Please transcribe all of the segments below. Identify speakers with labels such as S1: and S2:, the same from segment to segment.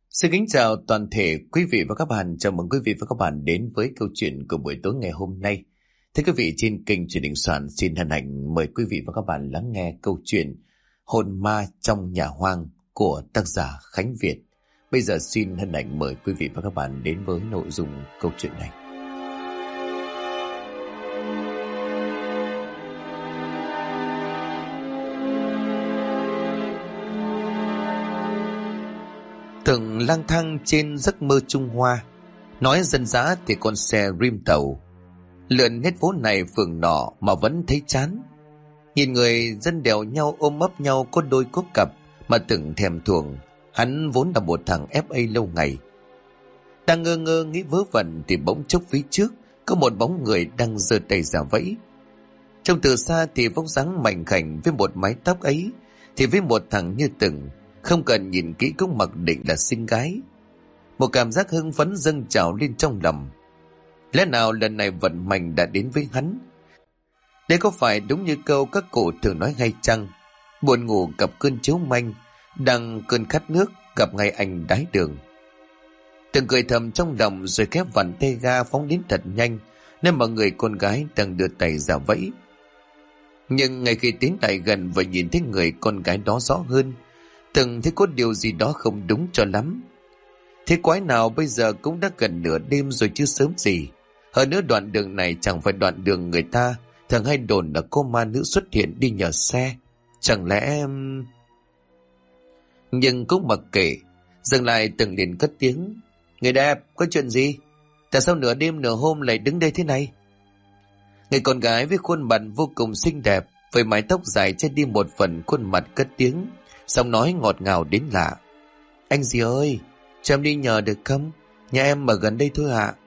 S1: Xin kính chào toàn thể quý vị và các bạn. Chào mừng quý vị và các bạn đến với câu chuyện của buổi tối ngày hôm nay. Thưa quý vị, trên kênh Truyền Đình Soạn xin hân hạnh mời quý vị và các bạn lắng nghe câu chuyện Hồn ma trong nhà hoang của tác giả Khánh Việt. Bây giờ xin hân hạnh mời quý vị và các bạn đến với nội dung câu chuyện này. Từng lang thang trên giấc mơ Trung Hoa, nói dân dã thì con xe rim tàu lượn hết phố này phường nọ mà vẫn thấy chán. Nhìn người dân đèo nhau ôm ấp nhau có đôi có cặp mà từng thèm thuồng. Hắn vốn là một thằng FA lâu ngày, đang ngơ ngơ nghĩ vớ vẩn thì bỗng chốc phía trước có một bóng người đang giơ tay ra vẫy. Trông từ xa thì vóc dáng mảnh khảnh với một mái tóc ấy thì với một thằng như Từng, không cần nhìn kỹ cũng mặc định là xinh gái. Một cảm giác hưng phấn dâng trào lên trong lòng. Lẽ nào lần này vận mệnh đã đến với hắn? Đây có phải đúng như câu các cụ thường nói hay chăng? Buồn ngủ gặp cơn chiếu manh, đang cơn khát nước gặp ngay anh đái đường. Từng cười thầm trong lòng rồi khép vặn tay ga phóng đến thật nhanh, nên mà người con gái đang đưa tay ra vẫy. Nhưng ngay khi tiến lại gần và nhìn thấy người con gái đó rõ hơn, Từng thấy có điều gì đó không đúng cho lắm. Thế quái nào bây giờ cũng đã gần nửa đêm rồi chứ sớm gì. Hơn nữa đoạn đường này chẳng phải đoạn đường người ta thường hay đồn là có ma nữ xuất hiện đi nhờ xe. Chẳng lẽ... Nhưng cũng mặc kệ, dừng lại Từng liền cất tiếng. Người đẹp, có chuyện gì? Tại sao nửa đêm nửa hôm lại đứng đây thế này? Người con gái với khuôn mặt vô cùng xinh đẹp, với mái tóc dài che đi một phần khuôn mặt cất tiếng, xong nói ngọt ngào đến lạ. Anh dì ơi, cho em đi nhờ được không? Nhà em ở gần đây thôi ạ.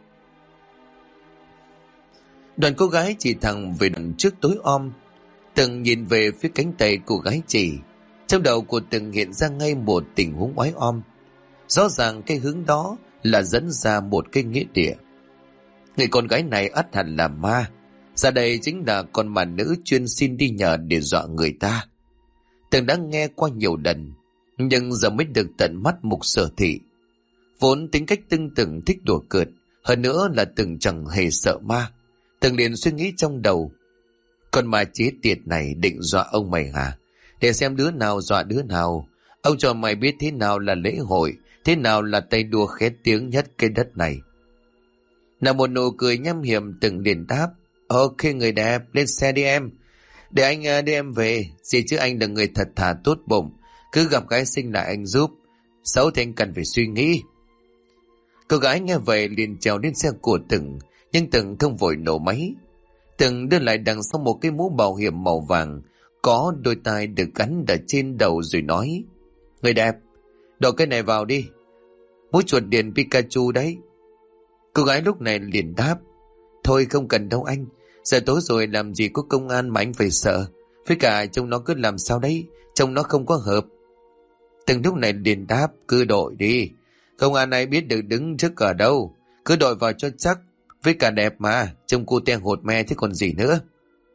S1: Đoàn cô gái chỉ thẳng về đằng trước tối om. Từng nhìn về phía cánh tay cô gái chỉ. Trong đầu của Từng hiện ra ngay một tình huống oái om. Rõ ràng cái hướng đó là dẫn ra một cái nghĩa địa. Người con gái này ắt hẳn là ma. Ra đây chính là con ma nữ chuyên xin đi nhờ để dọa người ta. Từng đã nghe qua nhiều lần, nhưng giờ mới được tận mắt mục sở thị. Vốn tính cách Từng thích đùa cợt, hơn nữa là Từng chẳng hề sợ ma. Từng liền suy nghĩ trong đầu, con ma chế tiệt này định dọa ông mày hả? Để xem đứa nào dọa đứa nào. Ông cho mày biết thế nào là lễ hội, thế nào là tay đua khét tiếng nhất cái đất này. Là một nụ cười nham hiểm, Từng liền đáp. Ok người đẹp, lên xe đi em. Để anh đưa em về. Gì chứ anh là người thật thà tốt bụng, cứ gặp gái xinh là anh giúp, xấu thì anh cần phải suy nghĩ. Cô gái nghe vậy liền trèo lên xe của Từng, nhưng Từng không vội nổ máy. Từng đưa lại đằng sau một cái mũ bảo hiểm màu vàng, có đôi tai được gắn ở trên đầu rồi nói. Người đẹp, đổ cái này vào đi. Mũ chuột điện Pikachu đấy. Cô gái lúc này liền đáp. Thôi không cần đâu anh, giờ tối rồi làm gì có công an mà anh phải sợ. Với cả trông nó cứ làm sao đấy, trông nó không có hợp. Từng lúc này liền đáp. Cứ đội đi, công an ai biết được đứng trước ở đâu, cứ đội vào cho chắc. Với cả đẹp mà, trông cô te hột me thế còn gì nữa.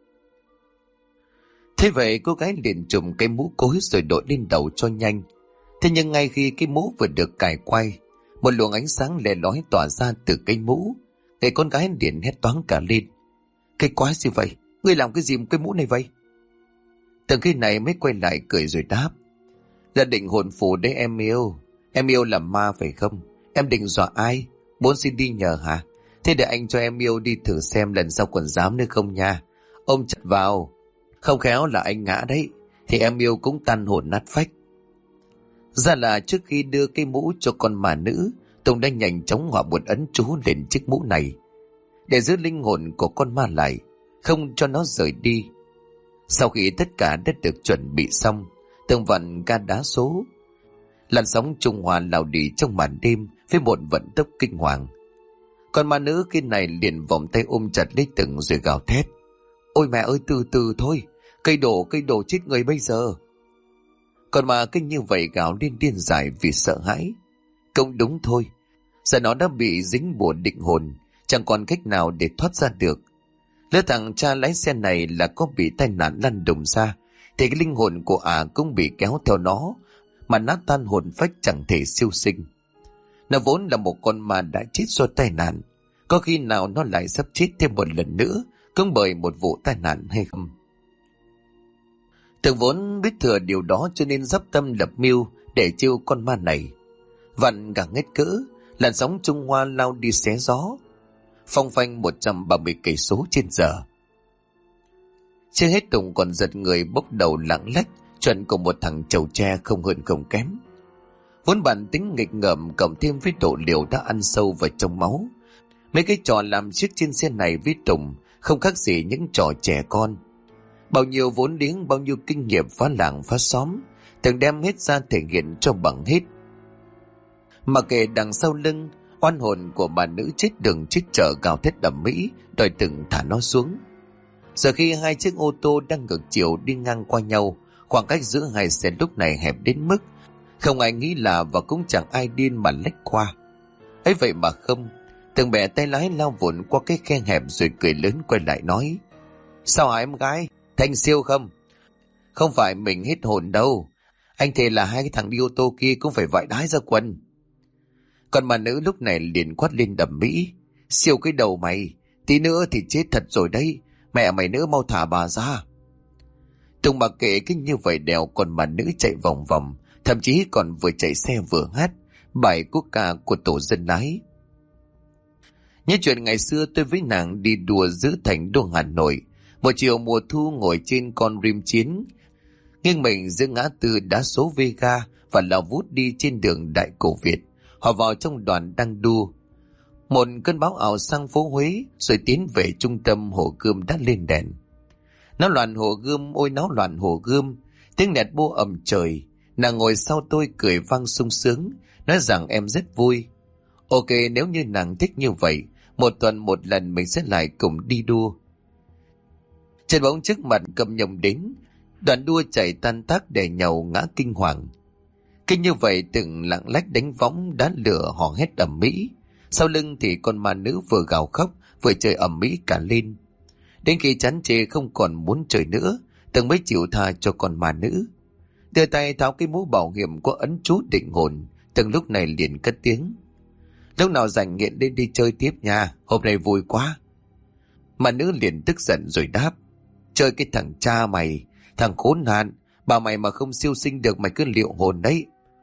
S1: Thế vậy cô gái liền trùm cái mũ cối rồi đội lên đầu cho nhanh. Thế nhưng ngay khi cái mũ vừa được cài quay, một luồng ánh sáng lè lói tỏa ra từ cái mũ. Người con gái liền hét toáng cả lên. Cái quái gì vậy? Ngươi làm cái gì một cái mũ này vậy? Từng khi này mới quay lại cười rồi đáp. Là định hồn phù đấy em yêu. Em yêu là ma phải không? Em định dọa ai? Muốn xin đi nhờ hả? Thế để anh cho em yêu đi thử xem lần sau còn dám nữa không nha. Ôm chặt vào, không khéo là anh ngã đấy, thì em yêu cũng tan hồn nát phách. Ra là trước khi đưa cái mũ cho con ma nữ, Tùng đã nhanh chóng họa một ấn chú lên chiếc mũ này để giữ linh hồn của con ma lại, không cho nó rời đi. Sau khi tất cả đã được chuẩn bị xong, Tùng vặn ga đá số. Làn sóng Trung Hoa lao đi trong màn đêm với một vận tốc kinh hoàng. Con ma nữ khi này liền vòng tay ôm chặt lấy Tùng rồi gào thét. Ôi mẹ ơi, từ từ thôi, cây đổ chết người bây giờ. Con ma kinh như vậy gào lên điên dại vì sợ hãi. Cũng đúng thôi, giờ nó đã bị dính bùa định hồn, chẳng còn cách nào để thoát ra được. Lỡ thằng cha lái xe này là có bị tai nạn lăn đùng ra, thì cái linh hồn của cũng bị kéo theo nó, mà nát tan hồn phách chẳng thể siêu sinh. Nó vốn là một con ma đã chết do tai nạn. Có khi nào nó lại sắp chết thêm một lần nữa cũng bởi một vụ tai nạn hay không? Tường vốn biết thừa điều đó cho nên dắp tâm lập mưu để chiêu con ma này. Vặn càng hết cỡ, làn sóng Trung Hoa lao đi xé gió, phong phanh 130 cây số trên giờ. Chưa hết Tùng còn giật người bốc đầu lạng lách, chuẩn cùng một thằng chầu tre không hơn không kém. Vốn bản tính nghịch ngợm cộng thêm với độ liều đã ăn sâu vào trong máu. Mấy cái trò làm chiếc trên xe này với Tùng không khác gì những trò trẻ con. Bao nhiêu vốn liếng, bao nhiêu kinh nghiệm phá làng phá xóm, từng đem hết ra thể hiện cho bằng hết. Mà kể đằng sau lưng, oan hồn của bà nữ chết đường chết chợ gào thét đầm mỹ, đòi từng thả nó xuống. Giờ khi hai chiếc ô tô đang ngược chiều đi ngang qua nhau, khoảng cách giữa hai xe lúc này hẹp đến mức không ai nghĩ là và cũng chẳng ai điên mà lách qua. Ấy vậy mà không, Tường bẻ tay lái lao vụn qua cái khe hẹp rồi cười lớn quay lại nói: Sao hả em gái, Thanh siêu không? Không phải mình hết hồn đâu, anh thề là hai cái thằng đi ô tô kia cũng phải vãi đái ra quần. Còn bà nữ lúc này liền quát lên đầm mỹ: Siêu cái đầu mày, tí nữa thì chết thật rồi đấy, mẹ mày nữa mau thả bà ra. Tùng mặc kệ cái như vậy đèo, còn bà nữ chạy vòng vòng, thậm chí còn vừa chạy xe vừa hát bài quốc ca của tổ dân lái. Nhớ chuyện ngày xưa tôi với nàng đi đùa giữa thành đô Hà Nội, một chiều mùa thu ngồi trên con rim chiến, nghiêng mình giữa ngã tư đá số Vega và lao vút đi trên đường Đại Cổ Việt. Họ vào trong đoàn đang đua. Một cơn bão ảo sang phố Huế rồi tiến về trung tâm Hồ Gươm đã lên đèn. Náo loạn Hồ Gươm, ôi náo loạn Hồ Gươm, tiếng nẹt bô ầm trời. Nàng ngồi sau tôi cười vang sung sướng, nói rằng em rất vui. Ok, nếu như nàng thích như vậy, một tuần một lần mình sẽ lại cùng đi đua. Trên bóng trước mặt cầm nhồng đến, đoàn đua chạy tan tác để nhầu ngã kinh hoàng. Kinh như vậy từng lạng lách đánh võng đá lửa hò hét ầm mỹ. Sau lưng thì con ma nữ vừa gào khóc vừa chơi ầm mỹ cả lên. Đến khi chán chê không còn muốn chơi nữa, Tường mới chịu tha cho con ma nữ. Đưa tay tháo cái mũ bảo hiểm có ấn chú định hồn, Tường lúc này liền cất tiếng: Lúc nào rảnh nghiện lên đi chơi tiếp nha, hôm nay vui quá. Ma nữ liền tức giận rồi đáp: Chơi cái thằng cha mày, thằng khốn nạn, bà mày mà không siêu sinh được mày cứ liệu hồn đấy.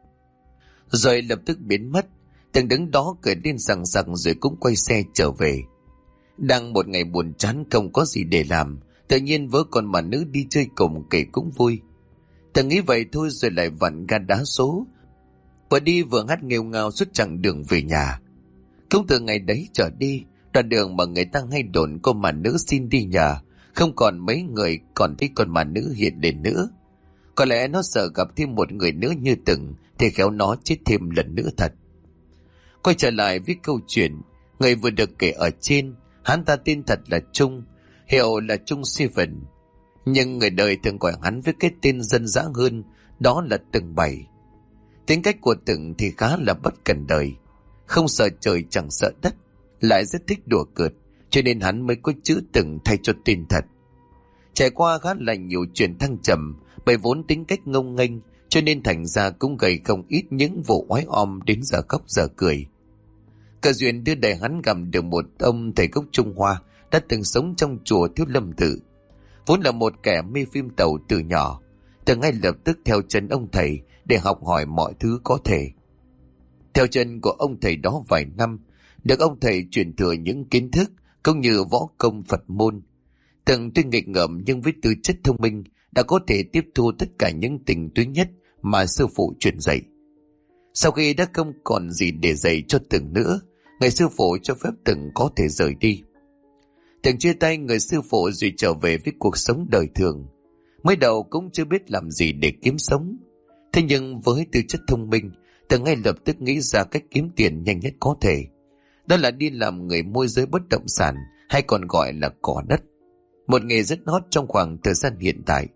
S1: Rồi lập tức biến mất. Tường đứng đó cười lên rằng rằng rồi cũng quay xe trở về. Đang một ngày buồn chán không có gì để làm, tự nhiên vớ con mà nữ đi chơi cùng kể cũng vui. Tường nghĩ vậy thôi rồi lại vặn ga đá số, vừa đi vừa hát nghêu ngao suốt chặng đường về nhà. Cũng từ ngày đấy trở đi, đoạn đường mà người ta hay đồn con mà nữ xin đi nhờ, không còn mấy người còn thấy con mà nữ hiện đến nữa. Có lẽ nó sợ gặp thêm một người nữa như Tường thì khéo nó chết thêm lần nữa thật. Quay trở lại với câu chuyện, người vừa được kể ở trên, hắn ta tên thật là Trung, hiệu là Trung Seven. Nhưng người đời thường gọi hắn với cái tên dân dã hơn, đó là Tường Bảy. Tính cách của Tường thì khá là bất cần đời, không sợ trời chẳng sợ đất, lại rất thích đùa cợt, cho nên hắn mới có chữ Tường thay cho tên thật. Trải qua khá là nhiều chuyện thăng trầm, bởi vốn tính cách ngông nghênh, cho nên thành ra cũng gây không ít những vụ oái om đến giờ khóc giờ cười. Cơ duyên đưa đẩy hắn gặp được một ông thầy gốc Trung Hoa đã từng sống trong chùa Thiếu Lâm Tự. Vốn là một kẻ mê phim tàu từ nhỏ, Tường ngay lập tức theo chân ông thầy để học hỏi mọi thứ có thể. Theo chân của ông thầy đó vài năm, được ông thầy truyền thừa những kiến thức cũng như võ công Phật môn. Tường tuy nghịch ngợm nhưng với tư chất thông minh đã có thể tiếp thu tất cả những tình túy nhất mà sư phụ truyền dạy. Sau khi đã không còn gì để dạy cho Tường nữa, người sư phụ cho phép Tường có thể rời đi. Tường chia tay người sư phụ rồi trở về với cuộc sống đời thường. Mới đầu cũng chưa biết làm gì để kiếm sống. Thế nhưng với tư chất thông minh, Tường ngay lập tức nghĩ ra cách kiếm tiền nhanh nhất có thể. Đó là đi làm người môi giới bất động sản, hay còn gọi là cỏ đất. Một nghề rất hot trong khoảng thời gian hiện tại.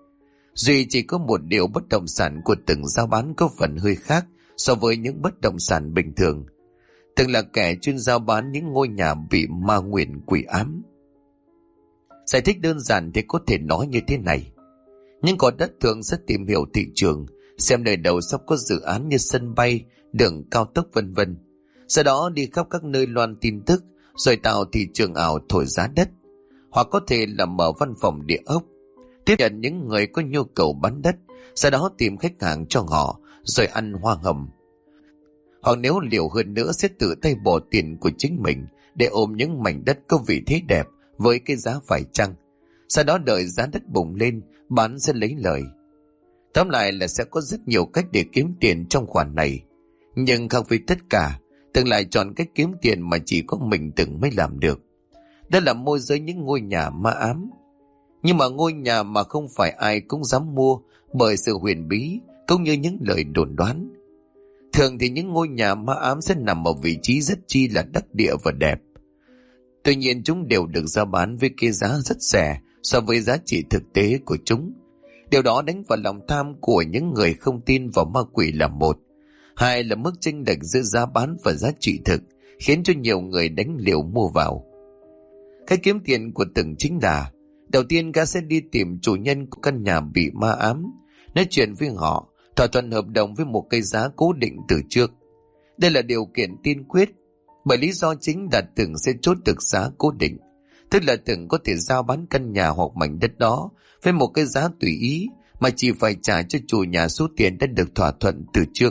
S1: Duy chỉ có một điều bất động sản của Tường giao bán có phần hơi khác so với những bất động sản bình thường. Tường là kẻ chuyên giao bán những ngôi nhà bị ma nguyền quỷ ám. Giải thích đơn giản thì có thể nói như thế này. Những cỏ đất thường rất tìm hiểu thị trường, xem đời đầu sắp có dự án như sân bay, đường cao tốc vân vân. Sau đó đi khắp các nơi loan tin tức, rồi tạo thị trường ảo thổi giá đất. Hoặc có thể là mở văn phòng địa ốc, tiếp nhận những người có nhu cầu bán đất, sau đó tìm khách hàng cho họ, rồi ăn hoa hồng. Hoặc nếu liều hơn nữa sẽ tự tay bỏ tiền của chính mình để ôm những mảnh đất có vị thế đẹp với cái giá phải chăng. Sau đó đợi giá đất bùng lên, bán sẽ lấy lời. Tóm lại là sẽ có rất nhiều cách để kiếm tiền trong khoản này. Nhưng khác với tất cả, Tường lại chọn cách kiếm tiền mà chỉ có mình Tường mới làm được. Đó là môi giới những ngôi nhà ma ám. Nhưng mà ngôi nhà mà không phải ai cũng dám mua bởi sự huyền bí cũng như những lời đồn đoán. Thường thì những ngôi nhà ma ám sẽ nằm ở vị trí rất chi là đắc địa và đẹp. Tuy nhiên chúng đều được giao bán với cái giá rất rẻ so với giá trị thực tế của chúng. Điều đó đánh vào lòng tham của những người không tin vào ma quỷ là một. Hai là mức chênh lệch giữa giá bán và giá trị thực khiến cho nhiều người đánh liều mua vào. Cách kiếm tiền của Tường chính là: đầu tiên gã sẽ đi tìm chủ nhân của căn nhà bị ma ám, nói chuyện với họ, thỏa thuận hợp đồng với một cái giá cố định từ trước. Đây là điều kiện tiên quyết, bởi lý do chính là Tường sẽ chốt được giá cố định, tức là Tường có thể giao bán căn nhà hoặc mảnh đất đó với một cái giá tùy ý mà chỉ phải trả cho chủ nhà số tiền đã được thỏa thuận từ trước.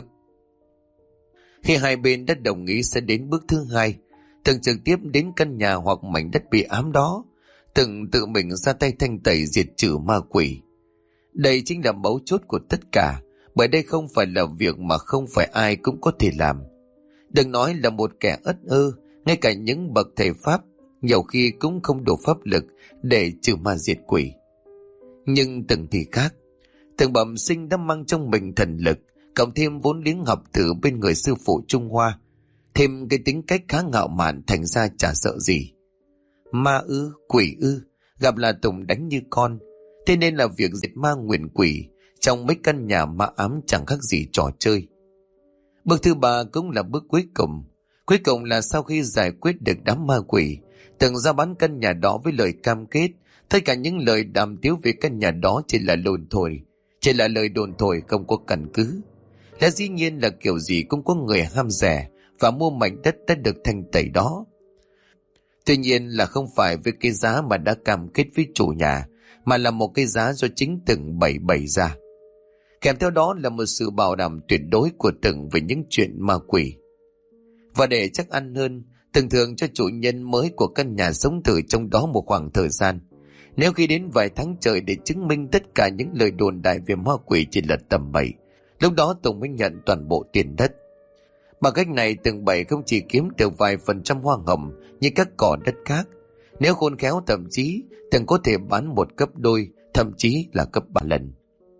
S1: Khi hai bên đã đồng ý sẽ đến bước thứ hai, Tường trực tiếp đến căn nhà hoặc mảnh đất bị ám đó, Tường tự mình ra tay thanh tẩy diệt trừ ma quỷ. Đây chính là mấu chốt của tất cả, bởi đây không phải là việc mà không phải ai cũng có thể làm. Đừng nói là một kẻ ất ơ, ngay cả những bậc thầy Pháp nhiều khi cũng không đủ pháp lực để trừ ma diệt quỷ. Nhưng Tường thì khác. Tường bẩm sinh đã mang trong mình thần lực, cộng thêm vốn liếng học từ bên người sư phụ Trung Hoa, thêm cái tính cách khá ngạo mạn, thành ra chả sợ gì. Ma ư, quỷ ư, gặp là Tùng đánh như con. Thế nên là việc diệt ma nguyền quỷ trong mấy căn nhà ma ám chẳng khác gì trò chơi. Bước thứ ba cũng là bước cuối cùng. Cuối cùng là sau khi giải quyết được đám ma quỷ, Tường ra bán căn nhà đó với lời cam kết tất cả những lời đàm tiếu về căn nhà đó chỉ là lời đồn thổi không có căn cứ. Lẽ dĩ nhiên là kiểu gì cũng có người ham rẻ và mua mảnh đất đã được thanh tẩy đó. Tuy nhiên là không phải với cái giá mà đã cam kết với chủ nhà, mà là một cái giá do chính Tường bày ra. Kèm theo đó là một sự bảo đảm tuyệt đối của Tường về những chuyện ma quỷ. Và để chắc ăn hơn, Tường thường cho chủ nhân mới của căn nhà sống thử trong đó một khoảng thời gian. Nếu khi đến vài tháng trời để chứng minh tất cả những lời đồn đại về ma quỷ chỉ là tầm bậy, lúc đó Tùng mới nhận toàn bộ tiền đất. Bằng cách này Tường bày không chỉ kiếm được vài % hoa hồng như các cỏ đất khác. Nếu khôn khéo thậm chí Tường có thể bán một gấp đôi, thậm chí là gấp 3 lần.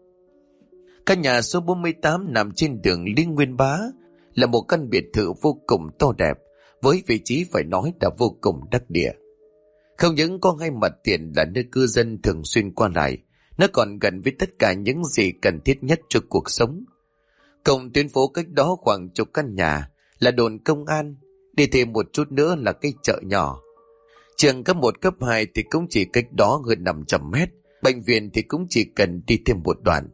S1: Căn nhà số 48 nằm trên đường Lý Nguyên Bá, là một căn biệt thự vô cùng to đẹp, với vị trí phải nói là vô cùng đắc địa. Không những có ngay mặt tiền là nơi cư dân thường xuyên qua lại, nó còn gần với tất cả những gì cần thiết nhất cho cuộc sống. Cùng tuyến phố cách đó khoảng chục căn nhà là đồn công an, đi thêm một chút nữa là cái chợ nhỏ. Trường cấp 1 cấp 2 thì cũng chỉ cách đó hơn 500 mét, bệnh viện thì cũng chỉ cần đi thêm một đoạn.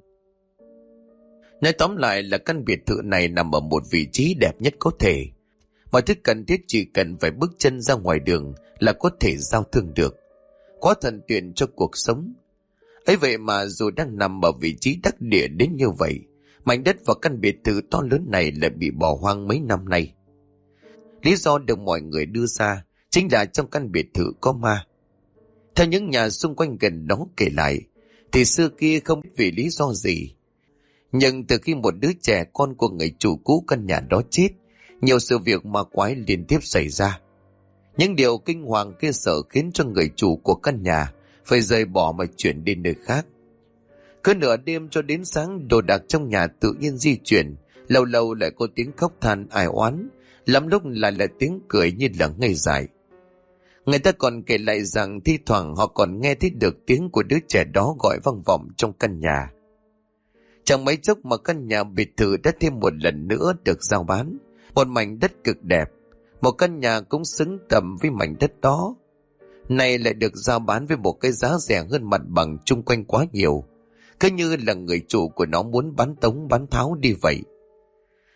S1: Nói tóm lại là căn biệt thự này nằm ở một vị trí đẹp nhất có thể. Mọi thứ cần thiết chỉ cần phải bước chân ra ngoài đường là có thể giao thương được. Quá thuận tiện cho cuộc sống. Ấy vậy mà dù đang nằm ở vị trí đắc địa đến như vậy, mảnh đất và căn biệt thự to lớn này lại bị bỏ hoang mấy năm nay. Lý do được mọi người đưa ra chính là trong căn biệt thự có ma. Theo những nhà xung quanh gần đó kể lại, thì xưa kia không biết vì lý do gì, nhưng từ khi một đứa trẻ con của người chủ cũ căn nhà đó chết, nhiều sự việc ma quái liên tiếp xảy ra. Những điều kinh hoàng kia sợ khiến cho người chủ của căn nhà phải rời bỏ mà chuyển đi nơi khác. Cứ nửa đêm cho đến sáng, đồ đạc trong nhà tự nhiên di chuyển, lâu lâu lại có tiếng khóc than ai oán, lắm lúc lại là tiếng cười như là ngây dại. Người ta còn kể lại rằng thi thoảng họ còn nghe thấy được tiếng của đứa trẻ đó gọi vang vọng trong căn nhà. Chẳng mấy chốc mà căn nhà biệt thự đã thêm một lần nữa được giao bán, một mảnh đất cực đẹp, một căn nhà cũng xứng tầm với mảnh đất đó. Này lại được giao bán với một cái giá rẻ hơn mặt bằng chung quanh quá nhiều, cứ như là người chủ của nó muốn bán tống bán tháo đi vậy.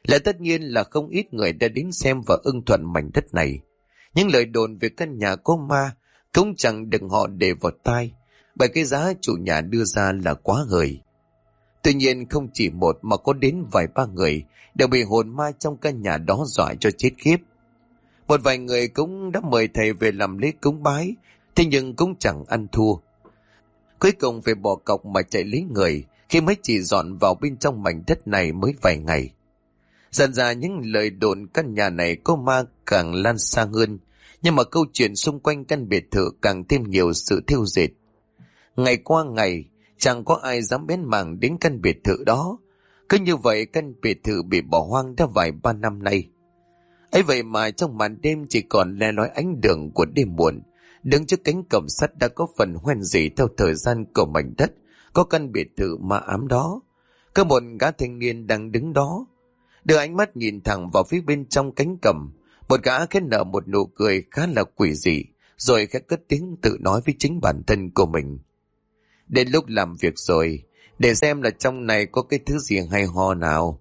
S1: Là tất nhiên là không ít người đã đến xem và ưng thuận mảnh đất này. Những lời đồn về căn nhà có ma cũng chẳng đừng họ để vào tai, bởi cái giá chủ nhà đưa ra là quá hời. Tuy nhiên không chỉ một mà có đến vài ba người đều bị hồn ma trong căn nhà đó dọa cho chết khiếp. Một vài người cũng đã mời thầy về làm lễ cúng bái, thế nhưng cũng chẳng ăn thua. Cuối cùng phải bỏ cọc mà chạy lấy người khi mới chỉ dọn vào bên trong mảnh đất này mới vài ngày. Dần ra những lời đồn căn nhà này có ma càng lan xa hơn, nhưng mà câu chuyện xung quanh căn biệt thự càng thêm nhiều sự thêu dệt. Ngày qua ngày, chẳng có ai dám bén mảng đến căn biệt thự đó. Cứ như vậy căn biệt thự bị bỏ hoang đã vài ba năm nay. Ấy vậy mà trong màn đêm chỉ còn le lói ánh đường của đêm muộn, đứng trước cánh cổng sắt đã có phần hoen rỉ theo thời gian của mảnh đất có căn biệt thự ma ám đó. Có một gã thanh niên đang đứng đó, đưa ánh mắt nhìn thẳng vào phía bên trong cánh cổng. Một gã khẽ nở một nụ cười khá là quỷ dị, rồi khẽ cất tiếng tự nói với chính bản thân của mình. Đến lúc làm việc rồi, để xem là trong này có cái thứ gì hay ho nào.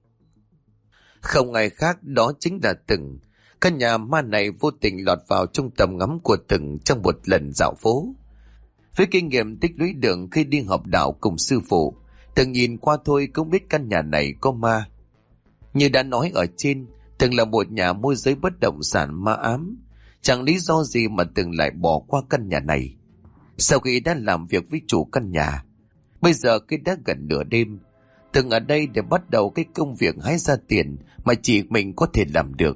S1: Không ai khác đó chính là Từng. Căn nhà ma này vô tình lọt vào trong tầm ngắm của Từng trong một lần dạo phố. Với kinh nghiệm tích lũy được khi đi học đạo cùng sư phụ, Từng nhìn qua thôi cũng biết căn nhà này có ma. Như đã nói ở trên, Từng là một nhà môi giới bất động sản ma ám. Chẳng lý do gì mà Từng lại bỏ qua căn nhà này. Sau khi đã làm việc với chủ căn nhà, bây giờ khi đã gần nửa đêm, Từng ở đây để bắt đầu cái công việc hái ra tiền mà chỉ mình có thể làm được.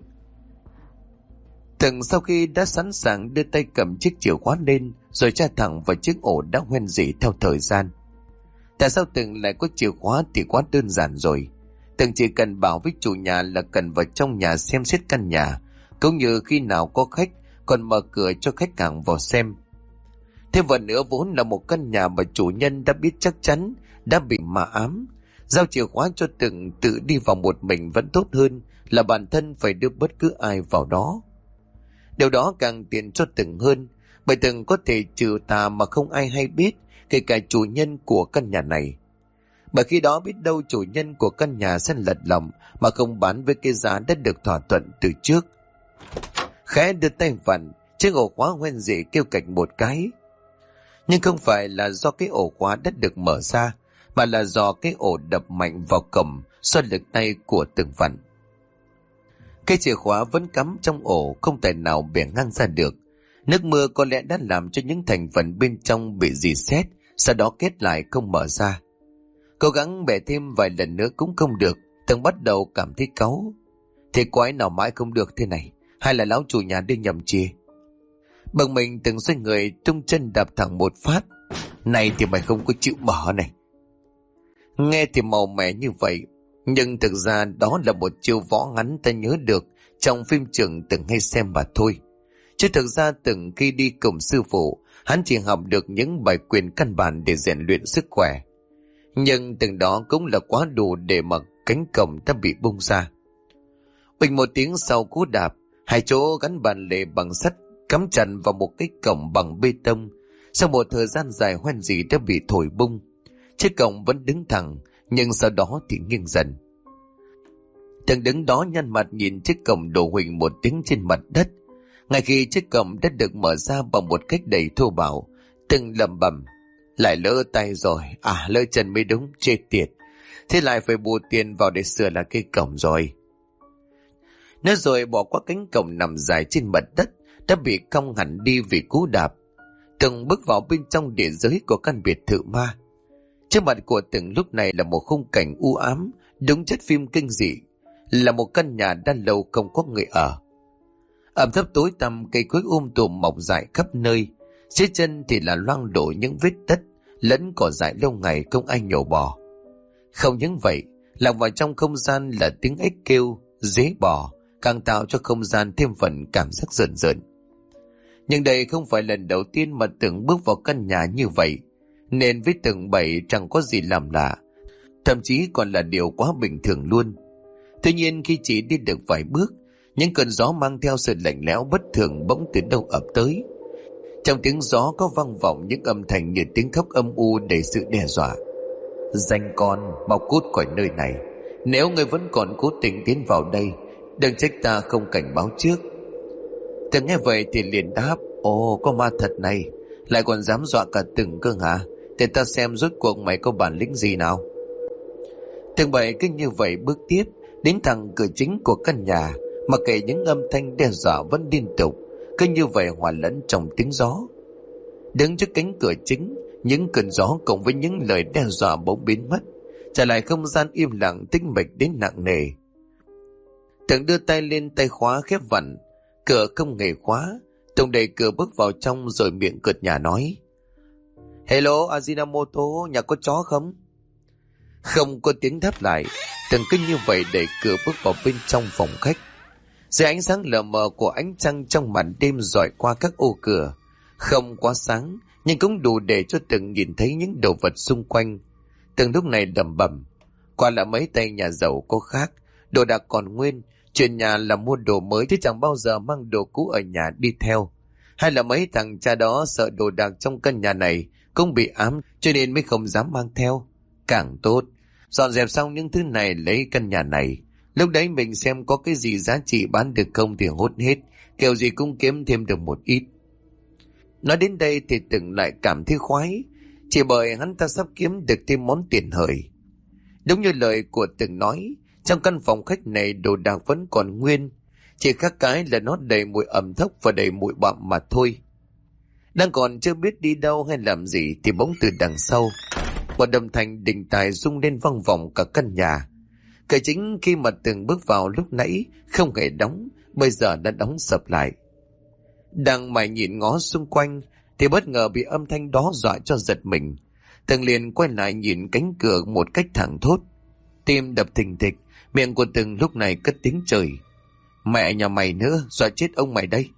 S1: Từng sau khi đã sẵn sàng đưa tay cầm chiếc chìa khóa lên, rồi tra thẳng vào chiếc ổ đã hoen rỉ theo thời gian. Tại sao Từng lại có chìa khóa thì quá đơn giản rồi. Từng chỉ cần bảo với chủ nhà là cần vào trong nhà xem xét căn nhà, cũng như khi nào có khách còn mở cửa cho khách hàng vào xem. Thêm vào nữa, vốn là một căn nhà mà chủ nhân đã biết chắc chắn đã bị ma ám. Giao chìa khóa cho Từng tự đi vào một mình vẫn tốt hơn là bản thân phải đưa bất cứ ai vào đó. Điều đó càng tiện cho Từng hơn, bởi Từng có thể trừ tà mà không ai hay biết, kể cả chủ nhân của căn nhà này. Bởi khi đó biết đâu chủ nhân của căn nhà sẽ lật lọng mà không bán với cái giá đã được thỏa thuận từ trước. Khẽ đưa tay vặn, chiếc ổ khóa hoen rỉ kêu cạch một cái. Nhưng không phải là do cái ổ khóa đã được mở ra, mà là do cái ổ đập mạnh vào cổng do lực tay của Từng vặn. Cái chìa khóa vẫn cắm trong ổ, không thể nào bẻ ngang ra được. Nước mưa có lẽ đã làm cho những thành phần bên trong bị rỉ sét, sau đó kết lại không mở ra. Cố gắng bẻ thêm vài lần nữa cũng không được, Từng bắt đầu cảm thấy cáu. Thế quái nào mãi không được thế này, hay là lão chủ nhà đưa nhầm chìa? Bần mình Từng xoay người tung chân đạp thẳng một phát. Này thì mày không có chịu mở này. Nghe thì màu mẻ như vậy, nhưng thực ra đó là một chiêu võ ngắn ta nhớ được trong phim trường Từng hay xem mà thôi. Chứ thực ra Từng khi đi cùng sư phụ, hắn chỉ học được những bài quyền căn bản để rèn luyện sức khỏe. Nhưng Từng đó cũng là quá đủ để mà cánh cổng đã bị bung ra. Bình một tiếng sau cú đạp, hai chỗ gắn bàn lề bằng sắt cắm chặt vào một cái cổng bằng bê tông. Sau một thời gian dài hoen rỉ đã bị thổi bung. Chiếc cổng vẫn đứng thẳng, nhưng sau đó thì nghiêng dần. Từng đứng đó nhăn mặt nhìn chiếc cổng đổ huỳnh một tiếng trên mặt đất. Ngay khi chiếc cổng đã được mở ra bằng một cách đầy thô bạo, Từng lẩm bẩm: lại lỡ tay rồi, lỡ chân mới đúng, chết tiệt. Thế lại phải bù tiền vào để sửa lại cây cổng rồi. Nói rồi bỏ qua cánh cổng nằm dài trên mặt đất đã bị cong hẳn đi vì cú đạp. Từng bước vào bên trong địa giới của căn biệt thự ma. Trước mặt của Từng lúc này là một khung cảnh u ám, đúng chất phim kinh dị, là một căn nhà đã lâu không có người ở. Ẩm thấp tối tăm, cây cối tùm mọc dại khắp nơi, dưới chân thì là loang lổ những vết đất lẫn cỏ dại lâu ngày không ai nhổ bỏ. Không những vậy, lạc vào trong không gian là tiếng ếch kêu, dế bò, càng tạo cho không gian thêm phần cảm giác rợn rợn. Nhưng đây không phải lần đầu tiên mà Từng bước vào căn nhà như vậy, nên với Từng bậy chẳng có gì làm lạ, thậm chí còn là điều quá bình thường luôn. Tuy nhiên khi chỉ đi được vài bước, những cơn gió mang theo sự lạnh lẽo bất thường bỗng từ đâu ập tới. Trong tiếng gió có vang vọng những âm thanh như tiếng khóc âm u đầy sự đe dọa. Danh con, mau cút khỏi nơi này, Nếu ngươi vẫn còn cố tình tiến vào đây, đừng trách ta không cảnh báo trước. Tường nghe vậy thì liền đáp: Ồ, có ma thật này, lại còn dám dọa cả Từng cơ hả? Để ta xem rốt cuộc mày có bản lĩnh gì nào. Tường Bảy cứ như vậy bước tiếp đến thẳng cửa chính của căn nhà, mà kể những âm thanh đe dọa vẫn liên tục, cứ như vậy hòa lẫn trong tiếng gió. Đứng trước cánh cửa chính, những cơn gió cộng với những lời đe dọa bỗng biến mất, trả lại không gian im lặng tĩnh mịch đến nặng nề. Tường đưa tay lên tay khóa khép vặn, cửa không hề khóa. Tùng đẩy cửa bước vào trong rồi miệng cợt nhả nói: Hello Ajinomoto, nhà có chó không? Không có tiếng đáp lại. Tường cứ như vậy đẩy cửa bước vào bên trong phòng khách. Dưới ánh sáng lờ mờ của ánh trăng trong màn đêm rọi qua các ô cửa, không quá sáng nhưng cũng đủ để cho Tường nhìn thấy những đồ vật xung quanh. Tường lúc này lẩm bẩm: Quả là mấy tay nhà giàu có khác, đồ đạc còn nguyên, chuyện nhà là mua đồ mới chứ chẳng bao giờ mang đồ cũ ở nhà đi theo. Hay là mấy thằng cha đó sợ đồ đạc trong căn nhà này cũng bị ám cho nên mới không dám mang theo. Càng tốt, dọn dẹp xong những thứ này lấy căn nhà này, lúc đấy mình xem có cái gì giá trị bán được không thì hốt hết, kiểu gì cũng kiếm thêm được một ít. Nói đến đây thì Tường lại cảm thấy khoái, chỉ bởi hắn ta sắp kiếm được thêm món tiền hời. Đúng như lời của Tường nói, trong căn phòng khách này đồ đạc vẫn còn nguyên, chỉ khác cái là nó đầy mùi ẩm thốc và đầy mùi bặm mà thôi. Đang còn chưa biết đi đâu hay làm gì thì bỗng từ đằng sau một âm thanh đình tài rung lên vang vọng cả căn nhà. Cửa chính khi mà Tường bước vào lúc nãy không hề đóng, bây giờ đã đóng sập lại. Đang mải nhìn ngó xung quanh thì bất ngờ bị âm thanh đó dọa cho giật mình. Tường liền quay lại nhìn cánh cửa một cách thẳng thốt, tim đập thình thịch, miệng của Tường lúc này cất tiếng trời: Mẹ nhà mày nữa, dọa chết ông mày đây.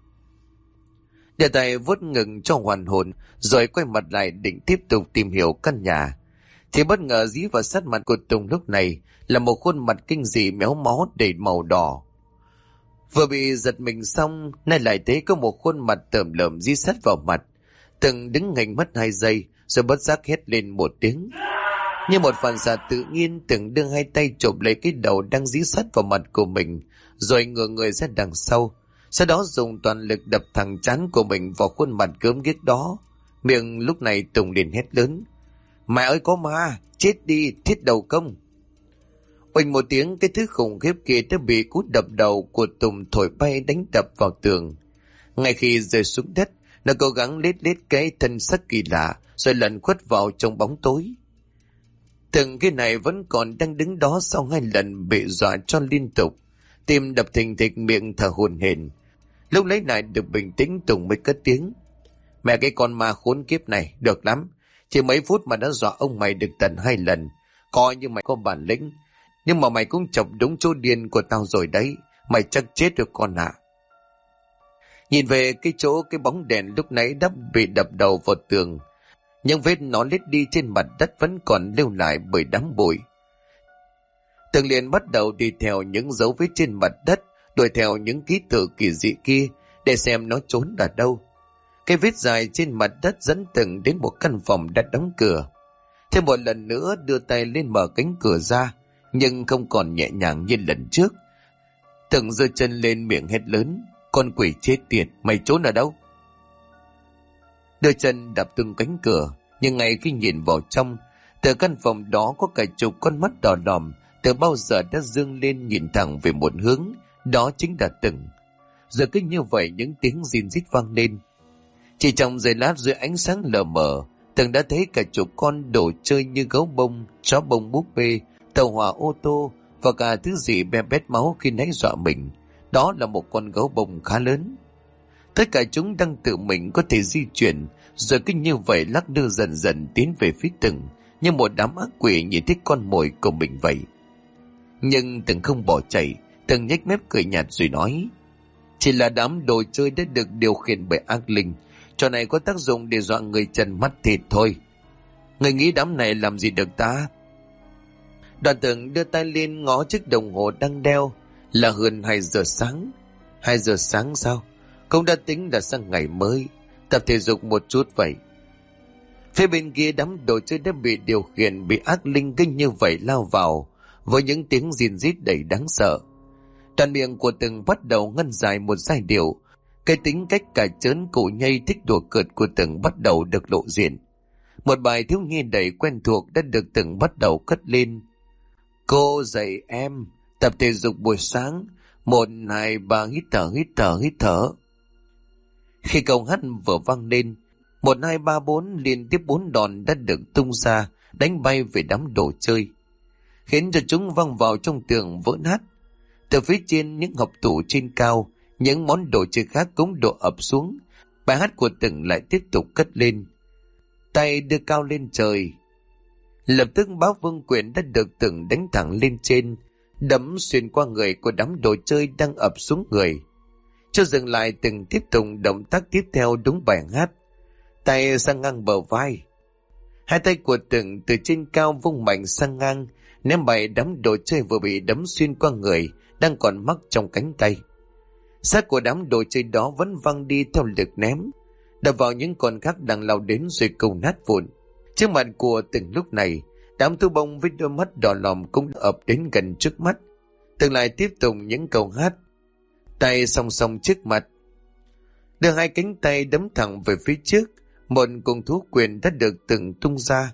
S1: Để tay vuốt ngừng cho hoàn hồn, rồi quay mặt lại định tiếp tục tìm hiểu căn nhà, thì bất ngờ dí vào sát mặt của Tùng lúc này là một khuôn mặt kinh dị méo mó đầy màu đỏ. Vừa bị giật mình xong, nay lại thấy có một khuôn mặt tởm lợm dí sát vào mặt. Tùng đứng ngây mất 2 giây, rồi bất giác hét lên một tiếng. Như một phản xạ tự nhiên, Tùng đưa 2 tay chộp lấy cái đầu đang dí sát vào mặt của mình, rồi ngửa người ra đằng sau. Sau đó dùng toàn lực đập thẳng trán của mình vào khuôn mặt gớm ghiếc đó. Miệng lúc này Tùng liền hét lớn: Mẹ ơi có ma, chết đi, thiết đầu công. Oanh một tiếng, cái thứ khủng khiếp kia đã bị cú đập đầu của Tùng thổi bay đánh đập vào tường. Ngay khi rơi xuống đất, nó cố gắng lết cái thân sắc kỳ lạ rồi lẩn khuất vào trong bóng tối. Từng cái này vẫn còn đang đứng đó sau 2 lần bị dọa cho liên tục, tim đập thình thịch, miệng thở hổn hển. Lúc lấy lại được bình tĩnh, Tùng mới cất tiếng: Mẹ cái con ma khốn kiếp này, được lắm, chỉ mấy phút mà đã dọa ông mày được tận 2 lần, coi như mày có bản lĩnh, nhưng mà mày cũng chọc đúng chỗ điên của tao rồi đấy, mày chắc chết được con ạ. Nhìn về cái chỗ cái bóng đèn lúc nãy đã bị đập đầu vào tường, những vết nó lết đi trên mặt đất vẫn còn lưu lại bởi đám bụi. Tường liền bắt đầu đi theo những dấu vết trên mặt đất, đuổi theo những ký tự kỳ dị kia để xem nó trốn ở đâu. Cái vết dài trên mặt đất dẫn Tường đến một căn phòng đã đóng cửa. Thêm một lần nữa đưa tay lên mở cánh cửa ra, nhưng không còn nhẹ nhàng như lần trước. Tường giơ chân lên, miệng hét lớn: Con quỷ chết tiệt, mày trốn ở đâu? Đưa chân đạp tung cánh cửa, nhưng ngay khi nhìn vào trong, từ căn phòng đó có cả chục con mắt đỏ đòm từ bao giờ đã dương lên nhìn thẳng về một hướng, đó chính là Tường. Giờ cứ như vậy những tiếng rin rít vang lên. Chỉ trong giây lát dưới ánh sáng lờ mờ, Tường đã thấy cả chục con đồ chơi như gấu bông, chó bông, búp bê, tàu hỏa, ô tô và cả thứ gì be bét máu khi nãy dọa mình. Đó là một con gấu bông khá lớn. Tất cả chúng đang tự mình có thể di chuyển, rồi cứ như vậy lắc lư dần dần tiến về phía Tường, như một đám ác quỷ nhìn thấy con mồi của mình vậy. Nhưng Tường không bỏ chạy. Tường nhếch mép cười nhạt rồi nói: Chỉ là đám đồ chơi đã được điều khiển bởi ác linh, trò này có tác dụng để dọa người trần mắt thịt thôi. Người nghĩ đám này làm gì được ta? Đoàn Tường đưa tay lên ngó chiếc đồng hồ đang đeo, là hơn 2 giờ sáng. 2 giờ sáng sao? Không đã tính là sang ngày mới, tập thể dục một chút vậy. Phía bên kia đám đồ chơi đã bị điều khiển, bị ác linh kinh như vậy lao vào, với những tiếng rìn rít đầy đáng sợ. Toàn miệng của Từng bắt đầu ngân dài một giai điệu. Cái tính cách cả chớn cụ nhây thích đùa cợt của Từng bắt đầu được lộ diện. Một bài thiếu nhi đầy quen thuộc đã được Từng bắt đầu cất lên. Cô dạy em tập thể dục buổi sáng, 1, 2, 3 hít thở, hít thở, hít thở. Khi câu hát vừa vang lên, 1, 2, 3, 4 liên tiếp 4 đòn đã được tung ra, đánh bay về đám đồ chơi, khiến cho chúng văng vào trong tường vỡ nát. Từ phía trên những hộc tủ trên cao, những món đồ chơi khác cũng đổ ập xuống. Bài hát của Từng lại tiếp tục cất lên. Tay đưa cao lên trời. Lập tức bá vương quyền đã được Từng đánh thẳng lên trên, đấm xuyên qua người của đám đồ chơi đang ập xuống người. Cho dừng lại, Từng tiếp tục động tác tiếp theo đúng bài hát. Tay sang ngang bờ vai. Hai tay của Từng từ trên cao vung mạnh sang ngang, ném bay đám đồ chơi vừa bị đấm xuyên qua người đang còn mắc trong cánh tay. Xác của đám đồ chơi đó vẫn văng đi theo lực ném, đập vào những con khác đang lao đến rồi cầu nát vụn. Trước mặt của Từng lúc này, đám thú bông với đôi mắt đỏ lòm cũng ập đến gần trước mắt. Từng lại tiếp tục những câu hát. Tay song song trước mặt, đưa hai cánh tay đấm thẳng về phía trước. Một cùng thú quyền đã được Từng tung ra.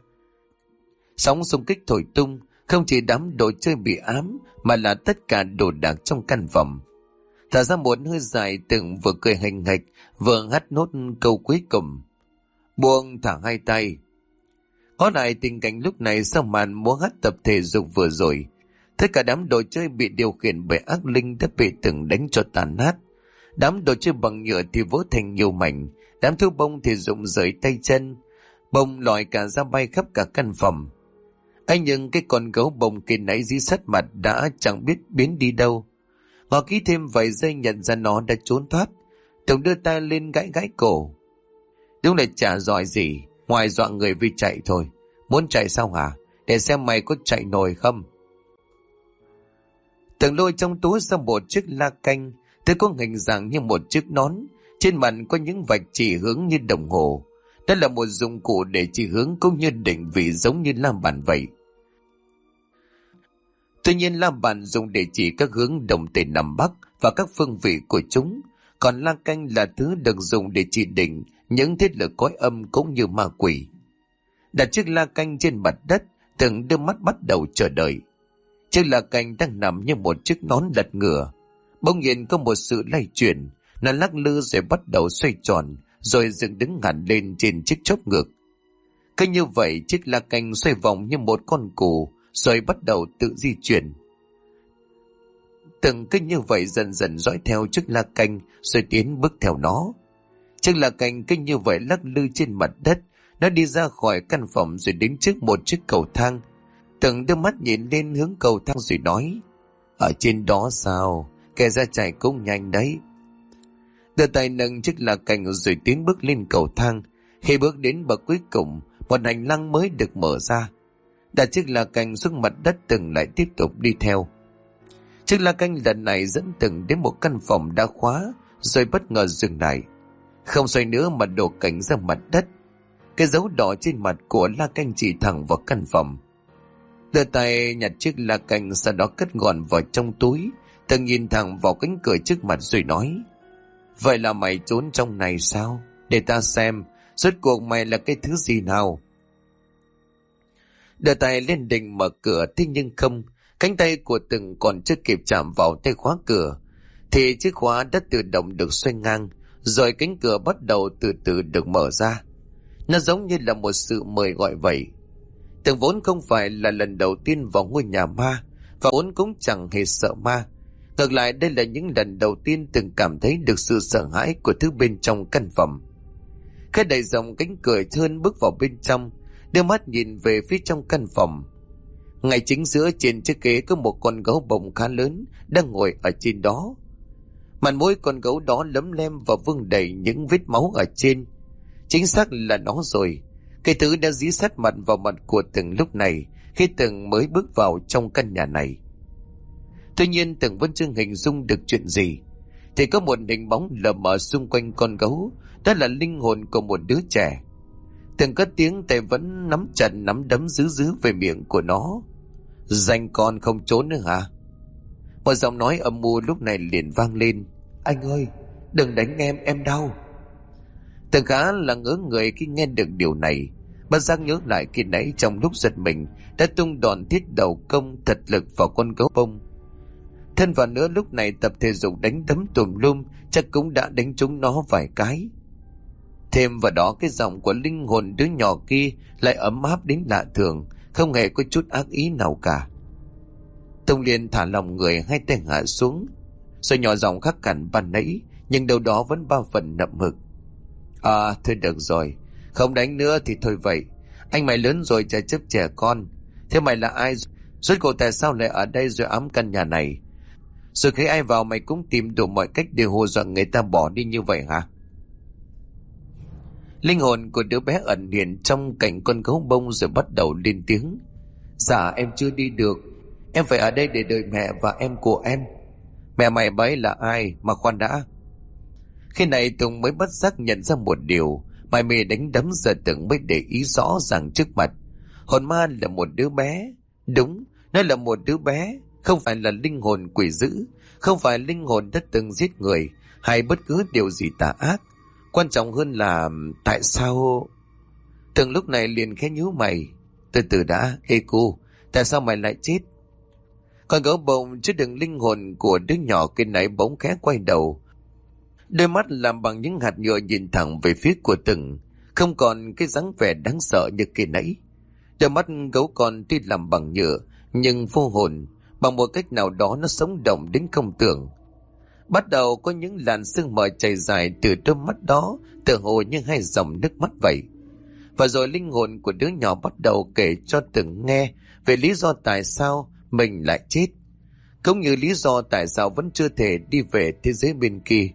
S1: Sóng xung kích thổi tung, không chỉ đám đồ chơi bị ám mà là tất cả đồ đạc trong căn phòng. Thở ra một hơi dài, Từng vừa cười hành hạch vừa hát nốt câu cuối cùng. Buông thả hai tay. Có lại tình cảnh lúc này sau màn múa hát tập thể dục vừa rồi, tất cả đám đồ chơi bị điều khiển bởi ác linh đã bị Từng đánh cho tàn nát. Đám đồ chơi bằng nhựa thì vỡ thành nhiều mảnh, đám thú bông thì rụng rời tay chân, bông lòi cả ra bay khắp cả căn phòng. Nhưng cái con gấu bông kia nãy dí sát mặt đã chẳng biết biến đi đâu. Ngó kỹ thêm vài giây nhận ra nó đã trốn thoát. Từng đưa tay lên gãi gãi cổ. Đúng là chả giỏi gì, ngoài dọa người vì chạy thôi. Muốn chạy sao hả? Để xem mày có chạy nổi không. Từng lôi trong túi ra một chiếc la canh, thứ có hình dạng như một chiếc nón, trên mặt có những vạch chỉ hướng như đồng hồ. Đây là một dụng cụ để chỉ hướng cũng như định vị giống như la bàn vậy. Tuy nhiên la bàn dùng để chỉ các hướng đông tây nam bắc và các phương vị của chúng, còn la canh là thứ được dùng để chỉ định những thiết lực cõi âm cũng như ma quỷ. Đặt chiếc la canh trên mặt đất, Từng đưa mắt bắt đầu chờ đợi. Chiếc la canh đang nằm như một chiếc nón lật ngửa. Bỗng nhiên có một sự lay chuyển, nó lắc lư rồi bắt đầu xoay tròn, rồi dựng đứng hẳn lên trên chiếc chóp ngược. Cứ như vậy, chiếc la canh xoay vòng như một con cù, rồi bắt đầu tự di chuyển. Từng cứ như vậy dần dần dõi theo chiếc la canh, rồi tiến bước theo nó. Chiếc la canh cứ như vậy lắc lư trên mặt đất, nó đi ra khỏi căn phòng rồi đến trước một chiếc cầu thang. Từng đưa mắt nhìn lên hướng cầu thang rồi nói, ở trên đó sao? Kẻ ra chạy cũng nhanh đấy. Đưa tay nâng chiếc la canh rồi tiến bước lên cầu thang. Khi bước đến bậc cuối cùng, một hành lang mới được mở ra. Đặt chiếc la canh xuống mặt đất, Từng lại tiếp tục đi theo. Chiếc la canh lần này dẫn Từng đến một căn phòng đã khóa, rồi bất ngờ dừng lại. Không xoay nữa mà đổ cảnh ra mặt đất. Cái dấu đỏ trên mặt của la canh chỉ thẳng vào căn phòng. Đưa tay nhặt chiếc la canh, sau đó cất gọn vào trong túi. Từng nhìn thẳng vào cánh cửa trước mặt rồi nói, vậy là mày trốn trong này sao? Để ta xem, rốt cuộc mày là cái thứ gì nào? Đưa tay lên định mở cửa, thế nhưng không. Cánh tay của Từng còn chưa kịp chạm vào tay khóa cửa, thì chiếc khóa đã tự động được xoay ngang, rồi cánh cửa bắt đầu từ từ được mở ra. Nó giống như là một sự mời gọi vậy. Từng vốn không phải là lần đầu tiên vào ngôi nhà ma, và vốn cũng chẳng hề sợ ma. Ngược lại, đây là những lần đầu tiên Từng cảm thấy được sự sợ hãi của thứ bên trong căn phòng. Khẽ đẩy rộng cánh cửa hơn, bước vào bên trong, đưa mắt nhìn về phía trong căn phòng. Ngay chính giữa trên chiếc ghế có một con gấu bông khá lớn đang ngồi ở trên đó. Mặt mũi con gấu đó lấm lem và vương đầy những vết máu ở trên. Chính xác là nó rồi. Cái thứ đã dí sát mặt vào mặt của Từng lúc này, khi Từng mới bước vào trong căn nhà này. Tuy nhiên Từng vẫn chưa hình dung được chuyện gì, thì có một hình bóng lờ mờ xung quanh con gấu. Đó là linh hồn của một đứa trẻ. Từng cất tiếng, tay vẫn nắm chặt nắm đấm giữ về miệng của nó. Danh con không trốn nữa hả? Một giọng nói âm u lúc này liền vang lên. Anh ơi, đừng đánh em đau. Tường khá là ngỡ người khi nghe được điều này. Bất giác nhớ lại khi nãy trong lúc giật mình đã tung đòn thiết đầu công thật lực vào con gấu bông. Thân vào nữa lúc này tập thể dục đánh đấm tùm lum, chắc cũng đã đánh trúng nó vài cái. Thêm vào đó cái giọng của linh hồn đứa nhỏ kia lại ấm áp đến lạ thường, không hề có chút ác ý nào cả. Tông Liên thả lòng người, hai tay hạ xuống, rồi nhỏ giọng khắc cằn ban nãy, nhưng đâu đó vẫn bao phần nậm hực. Thôi được rồi, không đánh nữa thì thôi vậy. Anh mày lớn rồi chả chấp trẻ con. Thế mày là ai? Rốt cuộc tại sao lại ở đây rồi ấm căn nhà này? Rồi khi ai vào mày cũng tìm đủ mọi cách để hù dọa người ta bỏ đi như vậy hả? Linh hồn của đứa bé ẩn hiện trong cảnh con gấu bông rồi bắt đầu lên tiếng. Dạ em chưa đi được. Em phải ở đây để đợi mẹ và em của em. Mẹ mày bấy là ai mà khoan đã. Khi này Tùng mới bất giác nhận ra một điều. Mày mê đánh đấm giờ tưởng mới để ý rõ ràng trước mặt. Hồn ma là một đứa bé. Đúng, nó là một đứa bé. Không phải là linh hồn quỷ dữ. Không phải linh hồn đã từng giết người hay bất cứ điều gì tà ác. Quan trọng hơn là tại sao... Tường lúc này liền khẽ nhíu mày. Từ từ đã, ê cô, tại sao mày lại chết? Con gấu bông chứa đựng linh hồn của đứa nhỏ kia nãy bỗng khẽ quay đầu. Đôi mắt làm bằng những hạt nhựa nhìn thẳng về phía của Tường, không còn cái dáng vẻ đáng sợ như kia nãy. Đôi mắt gấu con tuy làm bằng nhựa nhưng vô hồn, bằng một cách nào đó nó sống động đến không tưởng. Bắt đầu có những làn sương mờ chảy dài từ đôi mắt đó, tựa hồ như hai dòng nước mắt vậy. Và rồi linh hồn của đứa nhỏ bắt đầu kể cho Tường nghe về lý do tại sao mình lại chết, cũng như lý do tại sao vẫn chưa thể đi về thế giới bên kia.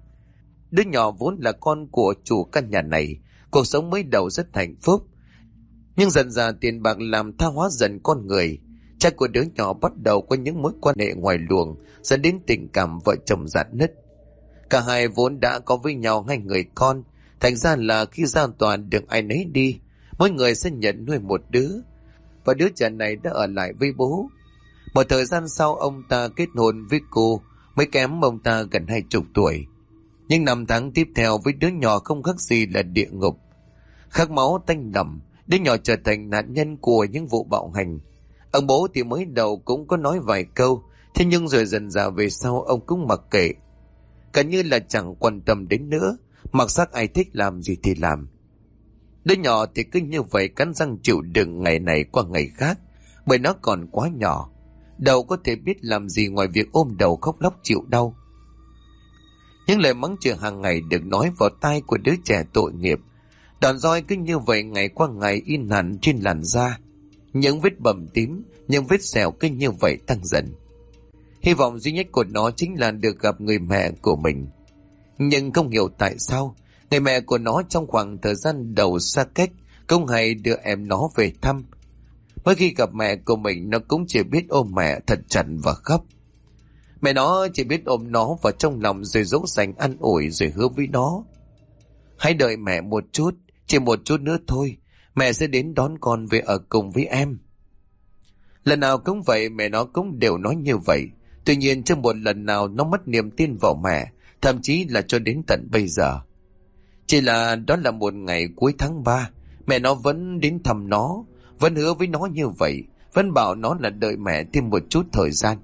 S1: Đứa nhỏ vốn là con của chủ căn nhà này, cuộc sống mới đầu rất hạnh phúc, nhưng dần dà tiền bạc làm tha hóa dần con người. Cha của đứa nhỏ bắt đầu có những mối quan hệ ngoài luồng, dẫn đến tình cảm vợ chồng rạn nứt. Cả hai vốn đã có với nhau hai người con, thành ra là khi ra tòa được ai nấy đi, mỗi người sẽ nhận nuôi một đứa, và đứa trẻ này đã ở lại với bố. Một thời gian sau ông ta kết hôn với cô, mới kém ông ta gần 20 tuổi. Nhưng năm tháng tiếp theo với đứa nhỏ không khác gì là địa ngục. Khát máu tanh đậm, đứa nhỏ trở thành nạn nhân của những vụ bạo hành. Ông bố thì mới đầu cũng có nói vài câu, thế nhưng rồi dần dà về sau ông cũng mặc kệ, cả như là chẳng quan tâm đến nữa, mặc xác ai thích làm gì thì làm. Đứa nhỏ thì cứ như vậy cắn răng chịu đựng ngày này qua ngày khác, bởi nó còn quá nhỏ, đâu có thể biết làm gì ngoài việc ôm đầu khóc lóc chịu đau. Những lời mắng chửi hàng ngày được nói vào tai của đứa trẻ tội nghiệp. Đòn roi cứ như vậy ngày qua ngày in hẳn trên làn da. Những vết bầm tím, những vết sẹo cứ như vậy tăng dần. Hy vọng duy nhất của nó chính là được gặp người mẹ của mình. Nhưng không hiểu tại sao người mẹ của nó trong khoảng thời gian đầu xa cách không hay đưa em nó về thăm. Mỗi khi gặp mẹ của mình, nó cũng chỉ biết ôm mẹ thật chặt và khóc. Mẹ nó chỉ biết ôm nó vào trong lòng rồi dỗ dành an ủi, rồi hứa với nó: hãy đợi mẹ một chút, chỉ một chút nữa thôi, mẹ sẽ đến đón con về ở cùng với em. Lần nào cũng vậy, mẹ nó cũng đều nói như vậy. Tuy nhiên chưa một lần nào nó mất niềm tin vào mẹ, thậm chí là cho đến tận bây giờ. Chỉ là đó là một ngày cuối tháng 3, mẹ nó vẫn đến thăm nó, vẫn hứa với nó như vậy, vẫn bảo nó là đợi mẹ thêm một chút thời gian.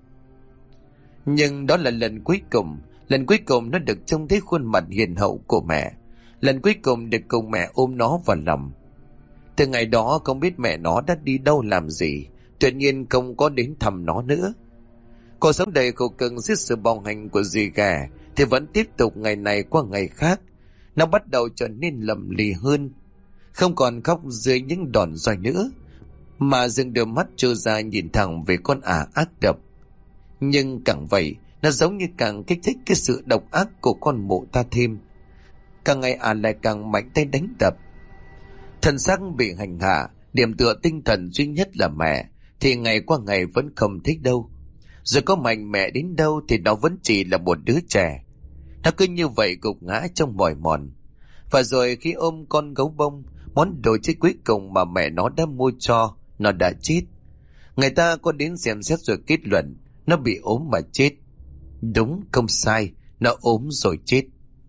S1: Nhưng đó là lần cuối cùng nó được trông thấy khuôn mặt hiền hậu của mẹ, lần cuối cùng được cùng mẹ ôm nó vào lòng. Từ ngày đó không biết mẹ nó đã đi đâu làm gì, tuyệt nhiên không có đến thăm nó nữa. Cuộc sống đầy khổ cực dưới sự bạo hành của dì ghẻ thì vẫn tiếp tục ngày này qua ngày khác. Nó bắt đầu trở nên lầm lì hơn, không còn khóc dưới những đòn roi nữa, mà dừng đôi mắt trơ ra nhìn thẳng về con ả ác độc. Nhưng càng vậy, nó giống như càng kích thích cái sự độc ác của con mụ ta thêm. Càng ngày ả lại càng mạnh tay đánh đập. Thân xác bị hành hạ, điểm tựa tinh thần duy nhất là mẹ thì ngày qua ngày vẫn không thích đâu. Rồi có mạnh mẽ đến đâu thì nó vẫn chỉ là một đứa trẻ. Nó cứ như vậy gục ngã trong mỏi mòn. Và rồi khi ôm con gấu bông, món đồ chơi cuối cùng mà mẹ nó đã mua cho, nó đã chết. Người ta có đến xem xét rồi kết luận nó bị ốm mà chết. Đúng, không sai, nó ốm rồi chết.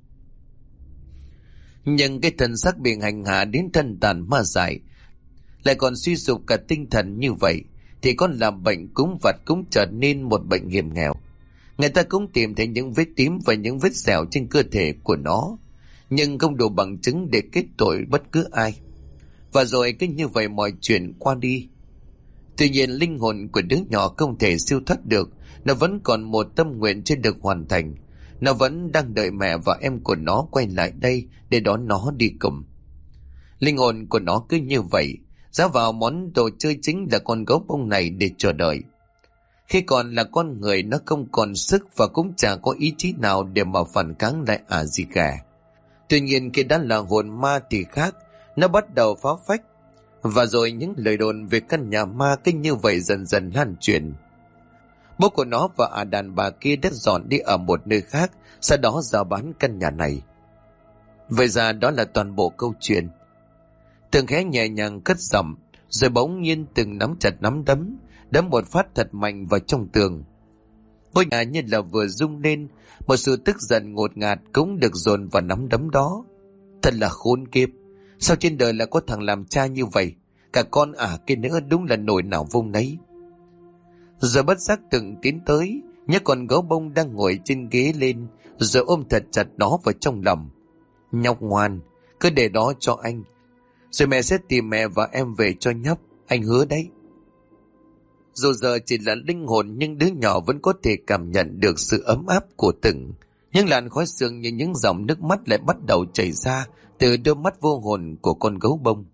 S1: Nhưng cái thân xác bị hành hạ đến thân tàn ma dại, lại còn suy sụp cả tinh thần như vậy, thì con làm bệnh cúm vặt cũng trở nên một bệnh hiểm nghèo. Người ta cũng tìm thấy những vết tím và những vết sẹo trên cơ thể của nó, nhưng không đủ bằng chứng để kết tội bất cứ ai. Và rồi cứ như vậy mọi chuyện qua đi. Tuy nhiên linh hồn của đứa nhỏ không thể siêu thoát được. Nó vẫn còn một tâm nguyện chưa được hoàn thành. Nó vẫn đang đợi mẹ và em của nó quay lại đây để đón nó đi cùng. Linh hồn của nó cứ như vậy giá vào món đồ chơi chính là con gấu bông này để chờ đợi. Khi còn là con người, nó không còn sức và cũng chẳng có ý chí nào để mà phản kháng lại gì cả. Tuy nhiên khi đã là hồn ma thì khác. Nó bắt đầu phá phách. Và rồi những lời đồn về căn nhà ma cứ như vậy dần dần lan truyền. Bố của nó và đàn bà kia đã dọn đi ở một nơi khác, sau đó rao bán căn nhà này. Vậy ra đó là toàn bộ câu chuyện. Tường khẽ nhẹ nhàng cất giọng, rồi bỗng nhiên từng nắm chặt nắm đấm một phát thật mạnh vào trong tường. Ngôi nhà như là vừa rung lên, một sự tức giận ngột ngạt cũng được dồn vào nắm đấm đó. Thật là khốn kiếp, sao trên đời lại có thằng làm cha như vậy? Cả con kia nữa đúng là nồi nào vung nấy. Rồi bất giác từng tiến tới, nhấc con gấu bông đang ngồi trên ghế lên, rồi ôm thật chặt nó vào trong lòng. Nhóc ngoan, cứ để đó cho anh, rồi mẹ sẽ tìm mẹ và em về cho nhóc, anh hứa đấy. Dù giờ chỉ là linh hồn, nhưng đứa nhỏ vẫn có thể cảm nhận được sự ấm áp của Từng. Những làn khói sương như những dòng nước mắt lại bắt đầu chảy ra từ đôi mắt vô hồn của con gấu bông.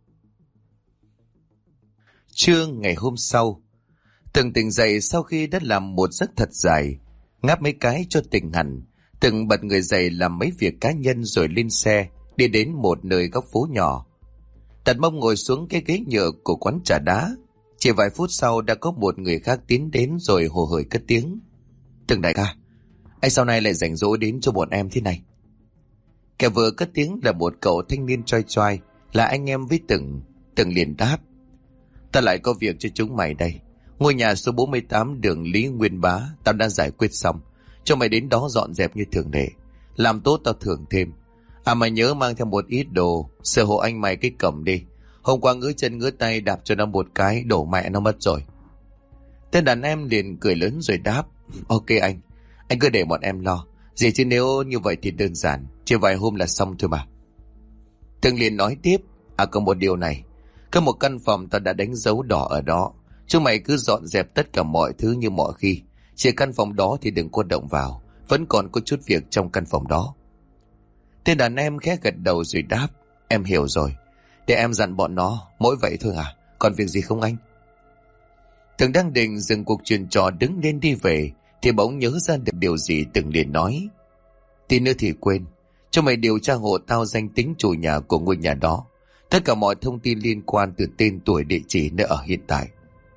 S1: Trưa ngày hôm sau, Từng tỉnh dậy sau khi đã làm một giấc thật dài, ngáp mấy cái cho tỉnh hẳn. Từng bật người dậy làm mấy việc cá nhân rồi lên xe đi đến một nơi góc phố nhỏ, đặt mông ngồi xuống cái ghế nhựa của quán trà đá. Chỉ vài phút sau đã có một người khác tiến đến rồi hồ hởi cất tiếng: Từng đại ca, anh sau này lại rảnh rỗi đến cho bọn em thế này? Kẻ vừa cất tiếng là một cậu thanh niên choi choai, là anh em với Từng. Từng liền đáp: Ta lại có việc cho chúng mày đây. Ngôi nhà số 48 đường Lý Nguyên Bá tao đã giải quyết xong, cho mày đến đó dọn dẹp như thường lệ. Làm tốt tao thưởng thêm. Mày nhớ mang theo một ít đồ sửa hộ anh mày cái cổng đi. Hôm qua ngứa chân ngứa tay đạp cho nó một cái, đổ mẹ nó mất rồi. Tên đàn em liền cười lớn rồi đáp: Ok anh cứ để bọn em lo. Gì chứ nếu như vậy thì đơn giản, chỉ vài hôm là xong thôi mà. Từng liền nói tiếp: Có một điều này, có một căn phòng tao đã đánh dấu đỏ ở đó. Chúng mày cứ dọn dẹp tất cả mọi thứ như mọi khi. Chỉ căn phòng đó thì đừng có động vào, vẫn còn có chút việc trong căn phòng đó. Tên đàn em khẽ gật đầu rồi đáp: Em hiểu rồi, để em dặn bọn nó, mỗi vậy thôi à? Còn việc gì không anh? Từng đang định dừng cuộc chuyện trò đứng lên đi về, thì bỗng nhớ ra được điều gì. Từng liền nói: Tí nữa thì quên, cho mày điều tra hộ tao danh tính chủ nhà của ngôi nhà đó, tất cả mọi thông tin liên quan từ tên, tuổi, địa chỉ, nơi ở hiện tại.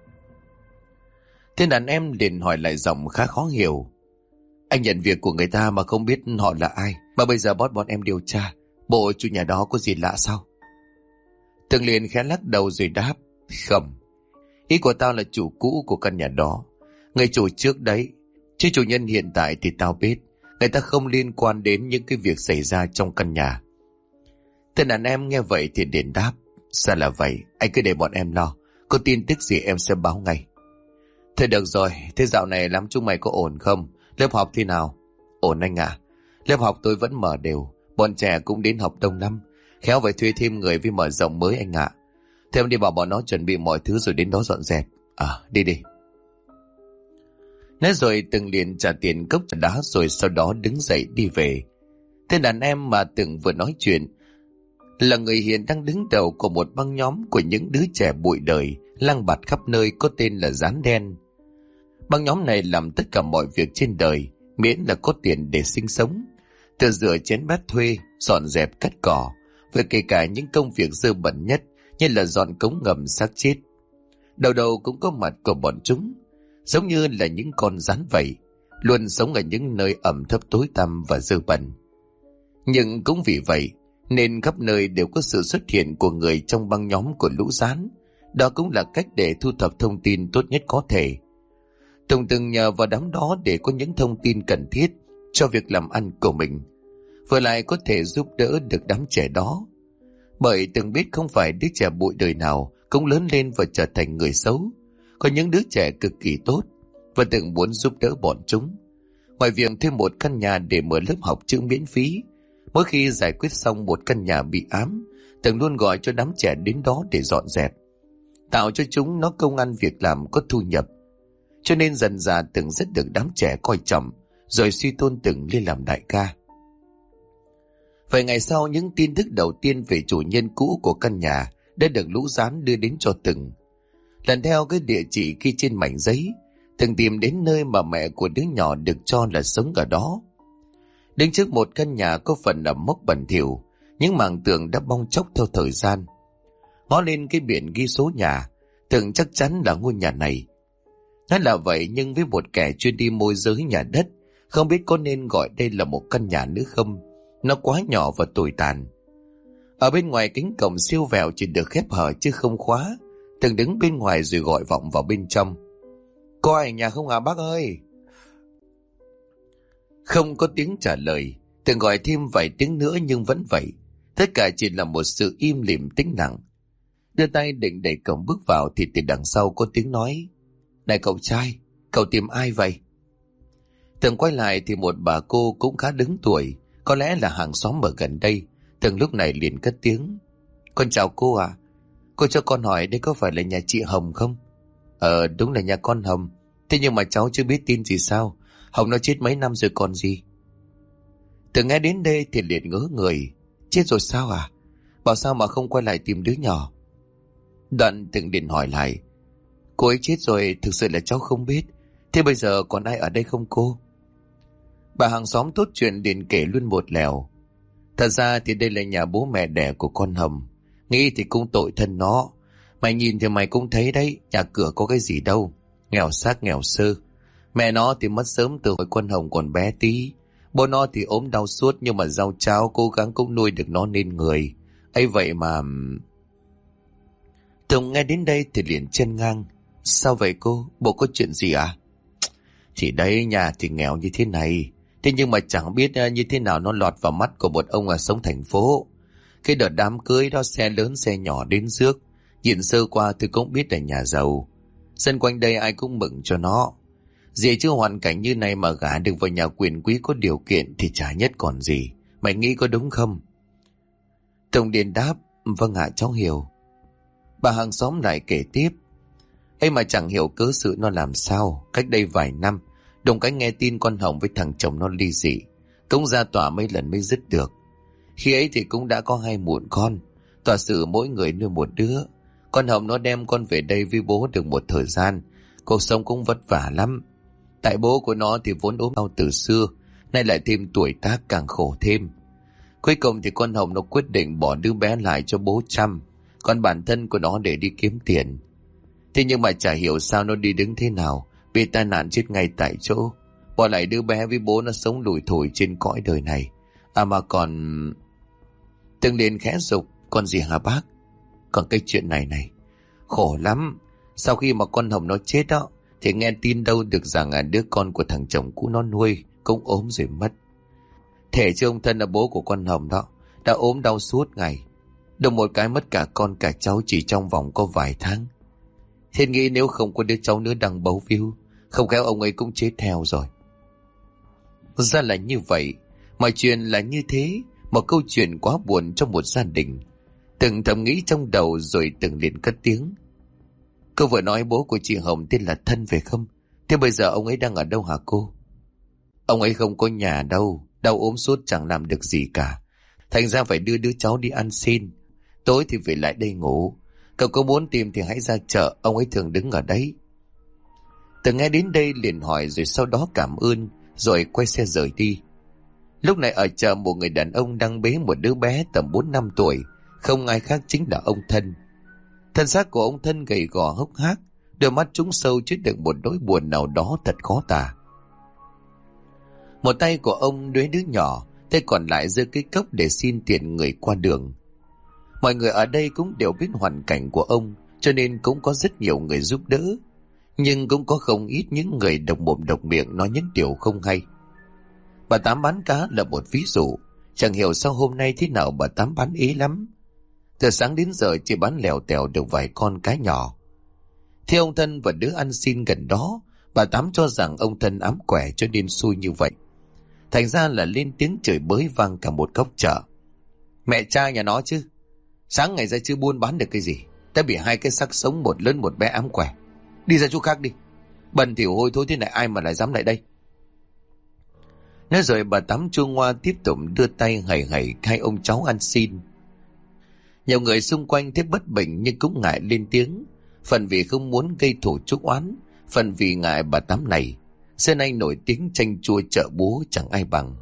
S1: Tên đàn em liền hỏi lại giọng khá khó hiểu: Anh nhận việc của người ta mà không biết họ là ai, mà bây giờ bọn em điều tra, bộ chủ nhà đó có gì lạ sao? Từng liền khẽ lắc đầu rồi đáp: Không, ý của tao là chủ cũ của căn nhà đó, người chủ trước đấy, chứ chủ nhân hiện tại thì tao biết, người ta không liên quan đến những cái việc xảy ra trong căn nhà. Tên đàn em nghe vậy thì liền đáp: Sao là vậy, anh cứ để bọn em lo, có tin tức gì em sẽ báo ngay. Thôi được rồi, thế dạo này lắm chúng mày có ổn không? Lớp học thế nào? Ổn anh ạ. Lớp học tôi vẫn mở đều, bọn trẻ cũng đến học đông lắm. Khéo phải thuê thêm người với mở rộng mới anh ạ. Thế em đi bảo bọn nó chuẩn bị mọi thứ rồi đến đó dọn dẹp. Đi đi. Nói rồi Từng liền trả tiền cốc trà đá rồi sau đó đứng dậy đi về. Tên đàn em mà Từng vừa nói chuyện là người hiện đang đứng đầu của một băng nhóm của những đứa trẻ bụi đời lang bạt khắp nơi, có tên là Rán Đen. Băng nhóm này làm tất cả mọi việc trên đời miễn là có tiền để sinh sống, từ rửa chén bát thuê, dọn dẹp cắt cỏ, và kể cả những công việc dơ bẩn nhất như là dọn cống ngầm xác chết. Đầu đầu cũng có mặt của bọn chúng, giống như là những con rắn vậy, luôn sống ở những nơi ẩm thấp tối tăm và dơ bẩn. Nhưng cũng vì vậy nên khắp nơi đều có sự xuất hiện của người trong băng nhóm của lũ rán, Đó cũng là cách để thu thập thông tin tốt nhất có thể. Tùng từng nhờ vào đám đó để có những thông tin cần thiết cho việc làm ăn của mình, vừa lại có thể giúp đỡ được đám trẻ đó. Bởi Tùng biết không phải đứa trẻ bụi đời nào cũng lớn lên và trở thành người xấu. Có những đứa trẻ cực kỳ tốt, và Tùng muốn giúp đỡ bọn chúng. Ngoài việc thêm một căn nhà để mở lớp học chữ miễn phí, mỗi khi giải quyết xong một căn nhà bị ám, Tùng luôn gọi cho đám trẻ đến đó để dọn dẹp, tạo cho chúng nó công ăn việc làm có thu nhập. Cho nên dần dà Tùng rất được đám trẻ coi trọng, rồi suy tôn Tùng lên làm đại ca. Vài ngày sau, những tin tức đầu tiên về chủ nhân cũ của căn nhà đã được lũ gián đưa đến cho Tùng. Lần theo cái địa chỉ ghi trên mảnh giấy, Tùng tìm đến nơi mà mẹ của đứa nhỏ được cho là sống ở đó. Đứng trước một căn nhà có phần ẩm mốc bẩn thỉu, những mảng tường đã bong tróc theo thời gian. Ngó lên cái biển ghi số nhà, Tùng chắc chắn là ngôi nhà này. Nói là vậy, nhưng với một kẻ chuyên đi môi giới nhà đất, không biết có nên gọi đây là một căn nhà nữa không. Nó quá nhỏ và tồi tàn. Ở bên ngoài cánh cổng siêu vẹo chỉ được khép hở chứ không khóa. Tùng đứng bên ngoài rồi gọi vọng vào bên trong. Có ai nhà không hả bác ơi? Không có tiếng trả lời. Tùng gọi thêm vài tiếng nữa nhưng vẫn vậy. Tất cả chỉ là một sự im lìm tĩnh lặng. Đưa tay định đẩy cổng bước vào thì từ đằng sau có tiếng nói. Này cậu trai, cậu tìm ai vậy? Tùng quay lại thì một bà cô cũng khá đứng tuổi, có lẽ là hàng xóm ở gần đây. Tùng lúc này liền cất tiếng. Con chào cô à? Cô cho con hỏi đây có phải là nhà chị Hồng không? Đúng là nhà con Hồng. Thế nhưng mà cháu chưa biết tin gì sao? Hồng nó chết mấy năm rồi còn gì? Tùng nghe đến đây thì liền ngớ người. Chết rồi sao à? Bảo sao mà không quay lại tìm đứa nhỏ? Đoạn Tùng liền hỏi lại. Cô ấy chết rồi, thực sự là cháu không biết. Thế bây giờ còn ai ở đây không cô? Bà hàng xóm tốt chuyện liền kể luôn một lèo. Thật ra thì đây là nhà bố mẹ đẻ của con Hồng. Nghĩ thì cũng tội thân nó. Mày nhìn thì mày cũng thấy đấy, nhà cửa có cái gì đâu. Nghèo xác nghèo sơ. Mẹ nó thì mất sớm từ hồi con Hồng còn bé tí. Bố nó thì ốm đau suốt, nhưng mà rau cháo cố gắng cũng nuôi được nó nên người. Ấy vậy mà... Tùng nghe đến đây thì liền chen ngang. Sao vậy cô? Bộ có chuyện gì à? Thì đấy, nhà thì nghèo như thế này. Thế nhưng mà chẳng biết như thế nào nó lọt vào mắt của một ông ở sống thành phố. Cái đợt đám cưới đó xe lớn xe nhỏ đến rước. Nhìn sơ qua tôi cũng biết là nhà giàu. Dân quanh đây ai cũng mừng cho nó. Dì chứ hoàn cảnh như này mà gả được vào nhà quyền quý có điều kiện thì chả nhất còn gì. Mày nghĩ có đúng không? Tùng điền đáp. Vâng ạ, cháu hiểu. Bà hàng xóm lại kể tiếp. Ấy mà chẳng hiểu cớ sự nó làm sao. Cách đây vài năm, đùng cái nghe tin con Hồng với thằng chồng nó ly dị. Cũng ra tòa mấy lần mới dứt được. Khi ấy thì cũng đã có 2 muộn con. Tòa xử mỗi người nuôi một đứa. Con Hồng nó đem con về đây với bố được một thời gian. Cuộc sống cũng vất vả lắm. Tại bố của nó thì vốn ốm đau từ xưa, nay lại thêm tuổi tác càng khổ thêm. Cuối cùng thì con Hồng nó quyết định bỏ đứa bé lại cho bố chăm, còn bản thân của nó để đi kiếm tiền. Thế nhưng mà chả hiểu sao nó đi đứng thế nào, bị tai nạn chết ngay tại chỗ, bỏ lại đứa bé với bố nó sống lủi thủi trên cõi đời này. À mà còn... Từng liền khẽ dục. Còn gì hả bác? Còn cái chuyện này này, khổ lắm. Sau khi mà con Hồng nó chết đó, thì nghe tin đâu được rằng đứa con của thằng chồng cũ nó nuôi cũng ốm rồi mất. Thể chứ ông thân là bố của con Hồng đó, đã ốm đau suốt ngày. Đồng một cái mất cả con cả cháu chỉ trong vòng có vài tháng. Thiên nghĩ nếu không có đứa cháu nữa đang bấu víu, không khéo ông ấy cũng chết theo rồi. Ra là như vậy. Mọi chuyện là như thế. Một câu chuyện quá buồn cho một gia đình. Từng thầm nghĩ trong đầu rồi từng liền cất tiếng. Cô vừa nói bố của chị Hồng tên là Thân phải không? Thế bây giờ ông ấy đang ở đâu hả cô? Ông ấy không có nhà đâu. Đau ốm suốt chẳng làm được gì cả. Thành ra phải đưa đứa cháu đi ăn xin. Tối thì về lại đây ngủ. Cậu có muốn tìm thì hãy ra chợ. Ông ấy thường đứng ở đấy. Từng nghe đến đây liền hỏi rồi sau đó cảm ơn, rồi quay xe rời đi. Lúc này ở chợ một người đàn ông đang bế một đứa bé tầm 4-5 tuổi. Không ai khác chính là ông Thân. Thân xác của ông Thân gầy gò hốc hác, đôi mắt trũng sâu chứa đựng một nỗi buồn nào đó thật khó tả. Một tay của ông đuế đứa nhỏ, tay còn lại giơ cái cốc để xin tiền người qua đường. Mọi người ở đây cũng đều biết hoàn cảnh của ông, cho nên cũng có rất nhiều người giúp đỡ. Nhưng cũng có không ít những người độc mồm độc miệng nói những điều không hay. Bà Tám bán cá là một ví dụ. Chẳng hiểu sao hôm nay thế nào bà Tám bán ế lắm. Từ sáng đến giờ chỉ bán lèo tèo được vài con cá nhỏ. Thì ông Thân và đứa ăn xin gần đó, bà Tám cho rằng ông Thân ám quẻ cho nên xui như vậy. Thành ra là lên tiếng chửi bới vang cả một góc chợ. Mẹ cha nhà nó chứ, sáng ngày ra chưa buôn bán được cái gì, đã bị hai cái xác sống một lớn một bé ám quẻ. Đi ra chỗ khác đi, bẩn thỉu hôi thối thế này ai mà lại dám lại đây. Nói rồi bà Tám chua ngoa tiếp tục đưa tay hẩy hẩy hai ông cháu ăn xin. Nhiều người xung quanh thấy bất bình nhưng cũng ngại lên tiếng, phần vì không muốn gây thù chuốc oán, phần vì ngại bà Tám này xưa nay nổi tiếng chanh chua chợ búa chẳng ai bằng.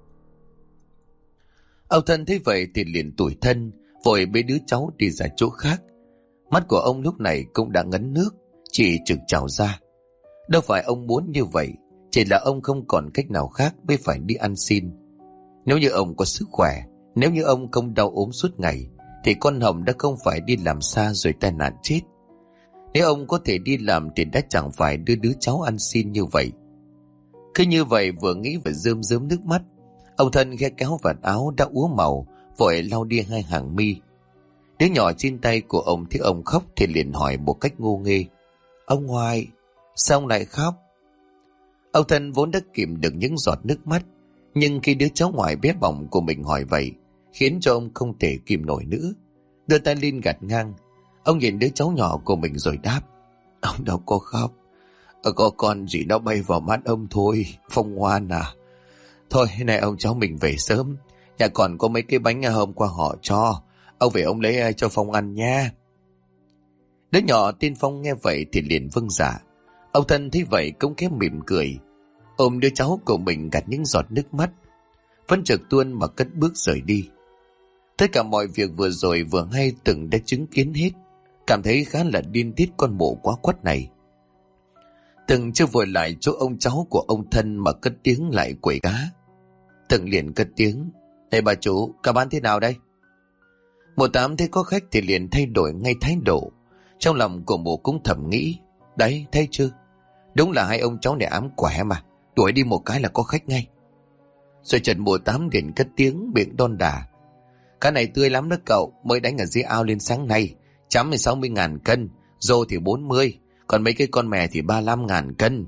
S1: Ông Thân thấy vậy thì liền tủi thân, vội bế đứa cháu đi ra chỗ khác. Mắt của ông lúc này cũng đã ngấn nước, chỉ trực trào ra. Đâu phải ông muốn như vậy, chỉ là ông không còn cách nào khác mới phải đi ăn xin. Nếu như ông có sức khỏe, nếu như ông không đau ốm suốt ngày, thì con Hồng đã không phải đi làm xa rồi tai nạn chết. Nếu ông có thể đi làm thì đã chẳng phải đưa đứa cháu ăn xin như vậy. Cứ như vậy vừa nghĩ và rơm rớm nước mắt, ông Thân khe kéo vạt áo đã úa màu, vội lau đi hai hàng mi. Đứa nhỏ trên tay của ông thấy ông khóc thì liền hỏi một cách ngô nghê: Ông Hoài, sao ông lại khóc? Ông Thân vốn đã kìm được những giọt nước mắt, nhưng khi đứa cháu ngoại bé bỏng của mình hỏi vậy, khiến cho ông không thể kìm nổi nữa. Đưa tay lên gạt ngang, ông nhìn đứa cháu nhỏ của mình rồi đáp: Ông đâu có khóc, có con gì nó bay vào mắt ông thôi, Phong Hoan à. Thôi này ông cháu mình về sớm, nhà còn có mấy cái bánh hôm qua họ cho, ông về ông lấy cho Phong ăn nha. Đứa nhỏ tên Phong nghe vậy thì liền vâng dạ. Ông Thân thấy vậy cũng khẽ mỉm cười, ôm đứa cháu của mình gạt những giọt nước mắt, vẫn trực tuôn mà cất bước rời đi. Tất cả mọi việc vừa rồi vừa hay từng đã chứng kiến hết, cảm thấy khá là điên tiết con mụ quá quắt này. Từng chưa vội lại chỗ ông cháu của ông Thân mà cất tiếng lại quẩy cá. Từng liền cất tiếng: Này bà chủ, cá bán thế nào đây? Mụ Tám thấy có khách thì liền thay đổi ngay thái độ. Trong lòng của mụ cũng thầm nghĩ: Đấy, thấy chưa? Đúng là hai ông cháu này ám quẻ mà, đuổi đi một cái là có khách ngay. Rồi Trần mụ Tám liền cất tiếng miệng đon đả: Cá này tươi lắm đó cậu, mới đánh ở dưới ao lên sáng nay, chấm thì 60.000 cân, rô thì 40, còn mấy cái con mè thì 35.000 cân.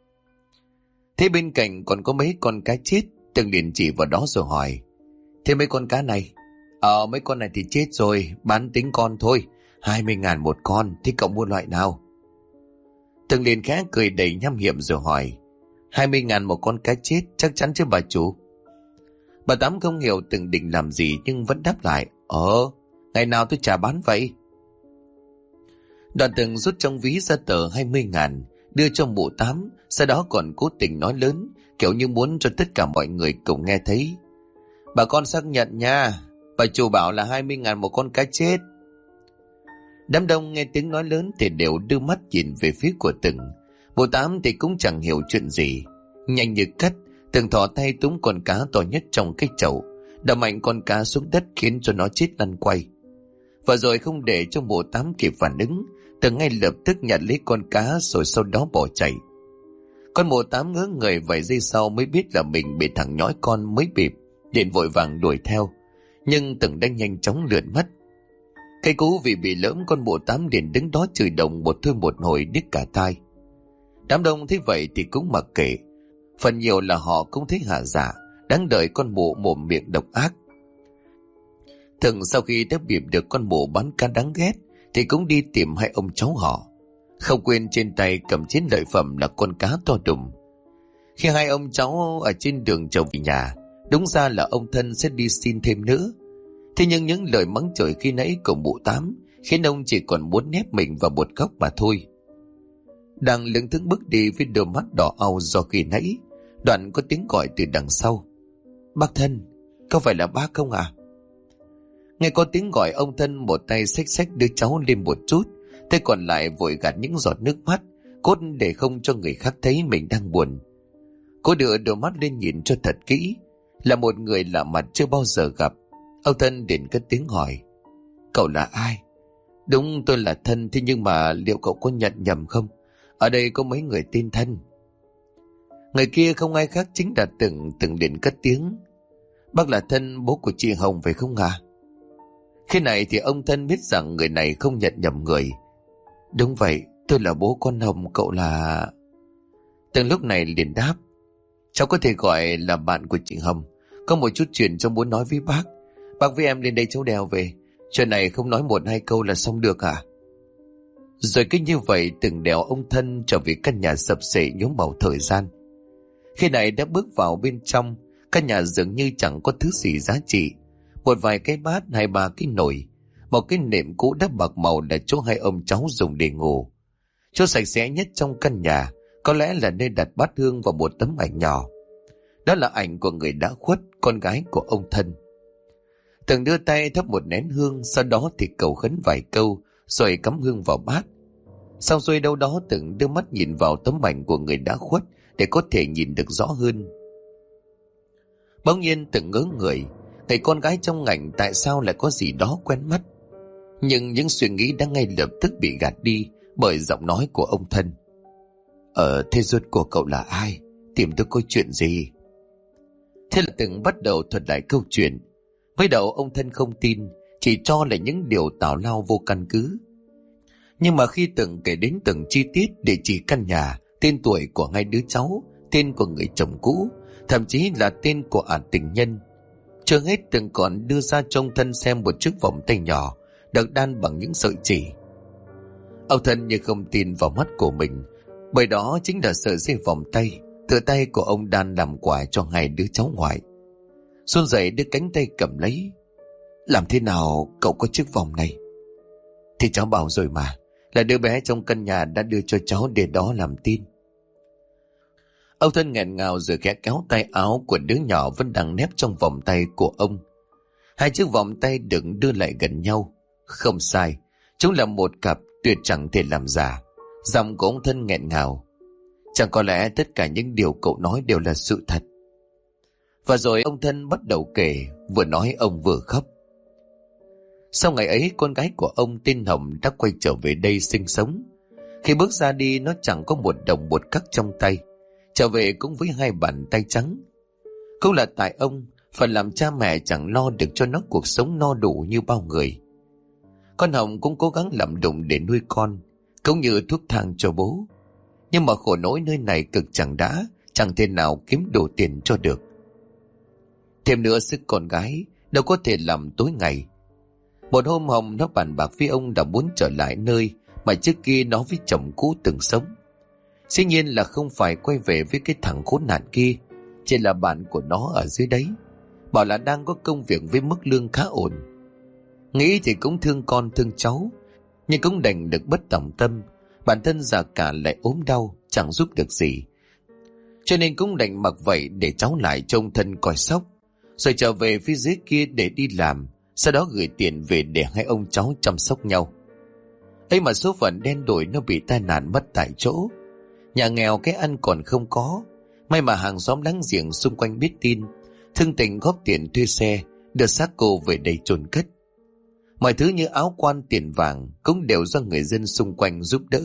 S1: Thế bên cạnh còn có mấy con cá chết, Từng liền chỉ vào đó rồi hỏi: Thế mấy con cá này? Mấy con này thì chết rồi, bán tính con thôi, 20.000 một con, thế cậu mua loại nào? Từng liền khẽ cười đầy nham hiểm rồi hỏi: 20.000 một con cá chết chắc chắn chứ bà chủ? Bà Tám không hiểu Từng định làm gì nhưng vẫn đáp lại: Ngày nào tôi chả bán vậy. Đoàn Từng rút trong ví ra tờ 20.000 đưa cho mụ Tám, sau đó còn cố tình nói lớn, kiểu như muốn cho tất cả mọi người cùng nghe thấy: Bà con xác nhận nha, bà chủ bảo là 20.000 một con cá chết. Đám đông nghe tiếng nói lớn thì đều đưa mắt nhìn về phía của Từng. Mụ Tám thì cũng chẳng hiểu chuyện gì, nhanh như cắt, Từng thò tay túm con cá to nhất trong cái chậu, đập mạnh con cá xuống đất khiến cho nó chết lăn quay. Và rồi không để cho mụ Tám kịp phản ứng, Từng ngay lập tức nhặt lấy con cá rồi sau đó bỏ chạy. Con mụ Tám ngớ người vài giây sau mới biết là mình bị thằng nhói con mới bịp, liền vội vàng đuổi theo, nhưng Từng đã nhanh chóng lượn mất. Cây cú vì bị lỡm, con mụ Tám liền đứng đó chửi đồng một thôi một hồi điếc cả tai. Đám đông thấy vậy thì cũng mặc kệ, phần nhiều là họ cũng thấy hả dạ, đáng đợi con mụ mồm miệng độc ác. Từng sau khi đã bịp được con mụ bán cá đáng ghét thì cũng đi tìm hai ông cháu họ, không quên trên tay cầm chiến lợi phẩm là con cá to đùng. Khi hai ông cháu ở trên đường trở về nhà, đúng ra là ông Thân sẽ đi xin thêm nữa. Thế nhưng những lời mắng chửi khi nãy của mụ Tám khiến ông chỉ còn muốn nép mình vào một góc mà thôi. Đang lững thững bước đi với đôi mắt đỏ au do khi nãy, đoạn có tiếng gọi từ đằng sau: Bác Thân, có phải là bác không à? Nghe có tiếng gọi, ông Thân một tay xách xách đứa cháu lên một chút, tay còn lại vội gạt những giọt nước mắt, cốt để không cho người khác thấy mình đang buồn. Cô đưa đôi mắt lên nhìn cho thật kỹ, là một người lạ mặt chưa bao giờ gặp. Ông Thân liền cất tiếng hỏi: Cậu là ai? Đúng tôi là Thân, thế nhưng mà liệu cậu có nhận nhầm không? Ở đây có mấy người tên Thân. Người kia không ai khác chính là từng điện cất tiếng. Bác là Thân, bố của chị Hồng phải không à? Khi này thì ông Thân biết rằng người này không nhận nhầm người. Đúng vậy, tôi là bố con Hồng, cậu là... Từng lúc này liền đáp. Cháu có thể gọi là bạn của chị Hồng. Có một chút chuyện cháu muốn nói với bác. Bác với em lên đây cháu đèo về. Chuyện này không nói một hai câu là xong được à? Rồi cứ như vậy từng đèo ông Thân trở về căn nhà sập xệ nhuốm màu thời gian. Khi này đã bước vào bên trong, căn nhà dường như chẳng có thứ gì giá trị. Một vài cái bát, hai ba cái nồi, một cái nệm cũ đã bạc màu là chỗ hai ông cháu dùng để ngủ. Chỗ sạch sẽ nhất trong căn nhà có lẽ là nơi đặt bát hương và một tấm ảnh nhỏ. Đó là ảnh của người đã khuất, con gái của ông Thân. Từng đưa tay thắp một nén hương, sau đó thì cầu khấn vài câu, rồi cắm hương vào bát. Xong xuôi đâu đó từng đưa mắt nhìn vào tấm ảnh của người đã khuất để có thể nhìn được rõ hơn. Bỗng nhiên từng ngớ người, người con gái trong ảnh tại sao lại có gì đó quen mắt. Nhưng những suy nghĩ đã ngay lập tức bị gạt đi bởi giọng nói của ông Thân. Thế rốt của cậu là ai? Tìm tôi có chuyện gì? Thế là từng bắt đầu thuật lại câu chuyện. Mới đầu ông Thân không tin, chỉ cho là những điều tào lao vô căn cứ. Nhưng mà khi từng kể đến từng chi tiết, địa chỉ căn nhà, tên tuổi của hai đứa cháu, tên của người chồng cũ, thậm chí là tên của tình nhân, chưa hết từng còn đưa ra cho ông Thân xem một chiếc vòng tay nhỏ được đan bằng những sợi chỉ. Ông Thân như không tin vào mắt của mình, bởi đó chính là sợi dây vòng tay tự tay của ông đan làm quà cho hai đứa cháu ngoại. Run rẩy đưa cánh tay cầm lấy. Làm thế nào cậu có chiếc vòng này? Thì cháu bảo rồi mà, là đứa bé trong căn nhà đã đưa cho cháu để đó làm tin. Ông Thân nghẹn ngào rồi khẽ kéo tay áo của đứa nhỏ vẫn đang nép trong vòng tay của ông. Hai chiếc vòng tay được đưa lại gần nhau. Không sai, chúng là một cặp tuyệt chẳng thể làm giả. Giọng của ông Thân nghẹn ngào. Chẳng có lẽ tất cả những điều cậu nói đều là sự thật? Và rồi ông Thân bắt đầu kể, vừa nói ông vừa khóc. Sau ngày ấy, con gái của ông tên Hồng đã quay trở về đây sinh sống. Khi bước ra đi, nó chẳng có một đồng một cắc trong tay, trở về cũng với hai bàn tay trắng. Cũng là tại ông, phần làm cha mẹ chẳng lo được cho nó cuộc sống no đủ như bao người. Con Hồng cũng cố gắng làm đụng để nuôi con, cũng như thuốc thang cho bố. Nhưng mà khổ nỗi nơi này cực chẳng đã, chẳng thể nào kiếm đủ tiền cho được. Thêm nữa sức con gái đâu có thể làm tối ngày. Một hôm Hồng nó bàn bạc với ông đã muốn trở lại nơi mà trước kia nó với chồng cũ từng sống. Dĩ nhiên là không phải quay về với cái thằng khốn nạn kia, chỉ là bạn của nó ở dưới đấy, bảo là đang có công việc với mức lương khá ổn. Nghĩ thì cũng thương con thương cháu, nhưng cũng đành được bất tòng tâm. Bản thân già cả lại ốm đau, chẳng giúp được gì, cho nên cũng đành mặc vậy để cháu lại trông Thân coi sóc, rồi trở về phía dưới kia để đi làm, sau đó gửi tiền về để hai ông cháu chăm sóc nhau. Ấy mà số phận đen đổi, nó bị tai nạn mất tại chỗ. Nhà nghèo cái ăn còn không có, may mà hàng xóm láng giềng xung quanh biết tin, thương tình góp tiền thuê xe đưa xác cô về đây chôn cất. Mọi thứ như áo quan tiền vàng cũng đều do người dân xung quanh giúp đỡ.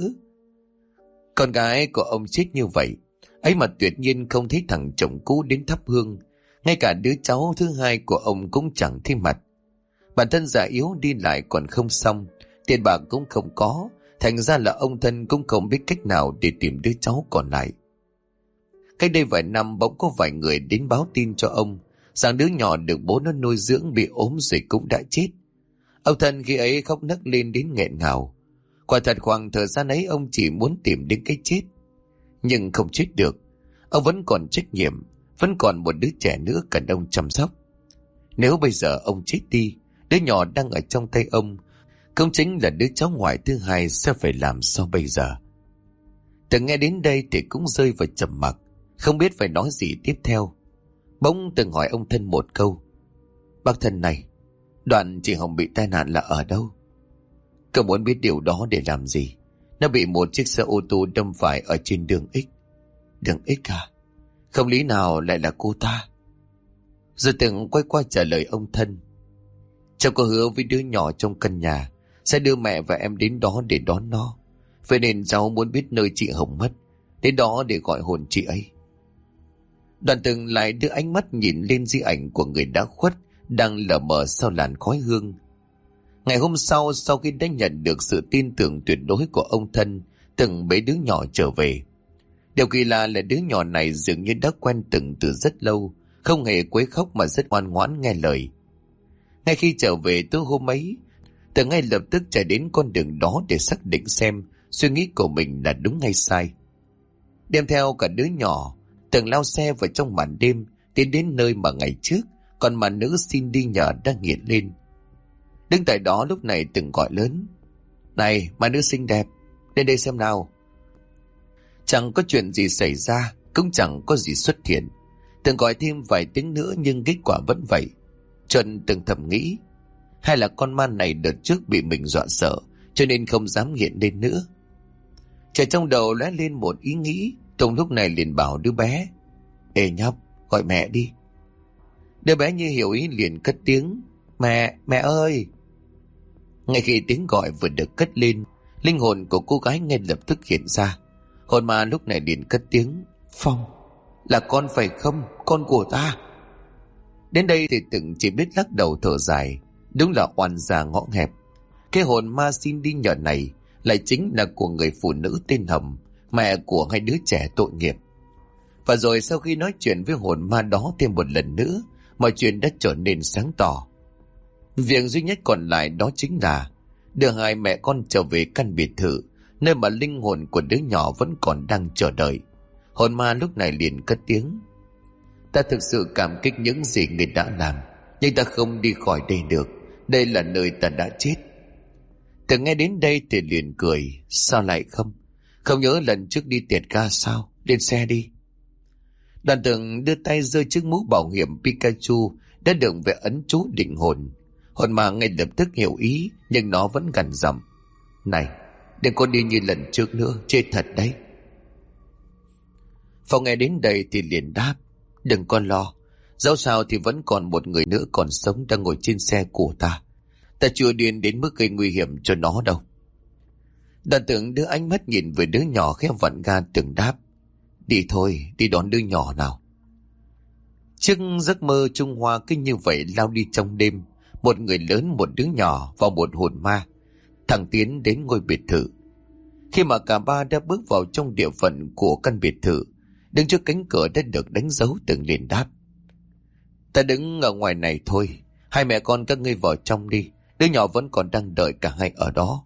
S1: Con gái của ông chết như vậy, ấy mà tuyệt nhiên không thấy thằng chồng cũ đến thắp hương. Ngay cả đứa cháu thứ hai của ông cũng chẳng thấy mặt. Bản thân già yếu đi lại còn không xong, tiền bạc cũng không có, thành ra là ông Thân cũng không biết cách nào để tìm đứa cháu còn lại. Cách đây vài năm bỗng có vài người đến báo tin cho ông rằng đứa nhỏ được bố nó nuôi dưỡng bị ốm rồi cũng đã chết. Ông Thân khi ấy khóc nấc lên đến nghẹn ngào. Quả thật khoảng thời gian ấy ông chỉ muốn tìm đến cái chết, nhưng không chết được. Ông vẫn còn trách nhiệm, vẫn còn một đứa trẻ nữa cần ông chăm sóc. Nếu bây giờ ông chết đi, đứa nhỏ đang ở trong tay ông cũng chính là đứa cháu ngoại thứ hai, sẽ phải làm sao bây giờ? Từng nghe đến đây thì cũng rơi vào trầm mặc, không biết phải nói gì tiếp theo. Bỗng từng hỏi ông Thân một câu. Bác Thân này, đoạn chị Hồng bị tai nạn là ở đâu? Cậu muốn biết điều đó để làm gì? Nó bị một chiếc xe ô tô đâm phải ở trên đường X. Đường X à? Không lý nào lại là cô ta? Rồi từng quay qua trả lời ông Thân. Cháu có hứa với đứa nhỏ trong căn nhà sẽ đưa mẹ và em đến đó để đón nó. Vậy nên cháu muốn biết nơi chị Hồng mất, đến đó để gọi hồn chị ấy. Đoàn Tường lại đưa ánh mắt nhìn lên di ảnh của người đã khuất đang lờ mờ sau làn khói hương. Ngày hôm sau, sau khi đã nhận được sự tin tưởng tuyệt đối của ông thân, Tường bế đứa nhỏ trở về. Điều kỳ lạ là đứa nhỏ này dường như đã quen Tường từ rất lâu, không hề quấy khóc mà rất ngoan ngoãn nghe lời. Ngay khi trở về tối hôm ấy, Tường ngay lập tức chạy đến con đường đó để xác định xem suy nghĩ của mình là đúng hay sai. Đem theo cả đứa nhỏ, Tường lao xe vào trong màn đêm tiến đến nơi mà ngày trước còn mà nữ xin đi nhờ đang hiện lên. Đứng tại đó lúc này Tường gọi lớn: "Này, mà nữ xinh đẹp, lên đây xem nào." Chẳng có chuyện gì xảy ra, cũng chẳng có gì xuất hiện. Tường gọi thêm vài tiếng nữa nhưng kết quả vẫn vậy. Trần Tường thầm nghĩ, hay là con ma này đợt trước bị mình dọa sợ cho nên không dám hiện lên nữa. Trẻ trong đầu lóe lên một ý nghĩ, Tùng lúc này liền bảo đứa bé: "Ê nhóc, gọi mẹ đi." Đứa bé như hiểu ý liền cất tiếng: "Mẹ, mẹ ơi." Ngay khi tiếng gọi vừa được cất lên, linh hồn của cô gái ngay lập tức hiện ra. Hồn ma lúc này liền cất tiếng: "Phong, là con phải không? Con của ta." Đến đây thì Tường chỉ biết lắc đầu thở dài. Đúng là oan gia ngõ hẹp. Cái hồn ma xin đi nhờ này lại chính là của người phụ nữ tên Hồng, mẹ của hai đứa trẻ tội nghiệp. Và rồi sau khi nói chuyện với hồn ma đó thêm một lần nữa, mọi chuyện đã trở nên sáng tỏ. Việc duy nhất còn lại đó chính là đưa hai mẹ con trở về căn biệt thự, nơi mà linh hồn của đứa nhỏ vẫn còn đang chờ đợi. Hồn ma lúc này liền cất tiếng: "Ta thực sự cảm kích những gì người đã làm, nhưng ta không đi khỏi đây được. Đây là nơi ta đã chết." Từ nghe đến đây thì liền cười: "Sao lại không? Không nhớ lần trước đi tiệt ga sao? Lên xe đi." Đoàn Tường đưa tay giơ chiếc mũ bảo hiểm Pikachu đã được vẽ ấn chú định hồn. Hồn ma ngay lập tức hiểu ý, nhưng nó vẫn gằn giọng: "Này, đừng có đi như lần trước nữa, chết thật đấy." Phong nghe đến đây thì liền đáp: "Đừng con lo, dẫu sao thì vẫn còn một người nữa còn sống đang ngồi trên xe của ta. Ta chưa điên đến mức gây nguy hiểm cho nó đâu." Đoàn Tường đưa ánh mắt nhìn về đứa nhỏ khẽ vặn ga. Tường đáp: "Đi thôi, đi đón đứa nhỏ nào." Trước giấc mơ Trung Hoa cứ như vậy lao đi trong đêm, một người lớn, một đứa nhỏ và một hồn ma thẳng tiến đến ngôi biệt thự. Khi mà cả ba đã bước vào trong địa phận của căn biệt thự, đứng trước cánh cửa đã được đánh dấu, Tường liền đáp: "Ta đứng ở ngoài này thôi, hai mẹ con các ngươi vào trong đi, đứa nhỏ vẫn còn đang đợi cả hai ở đó."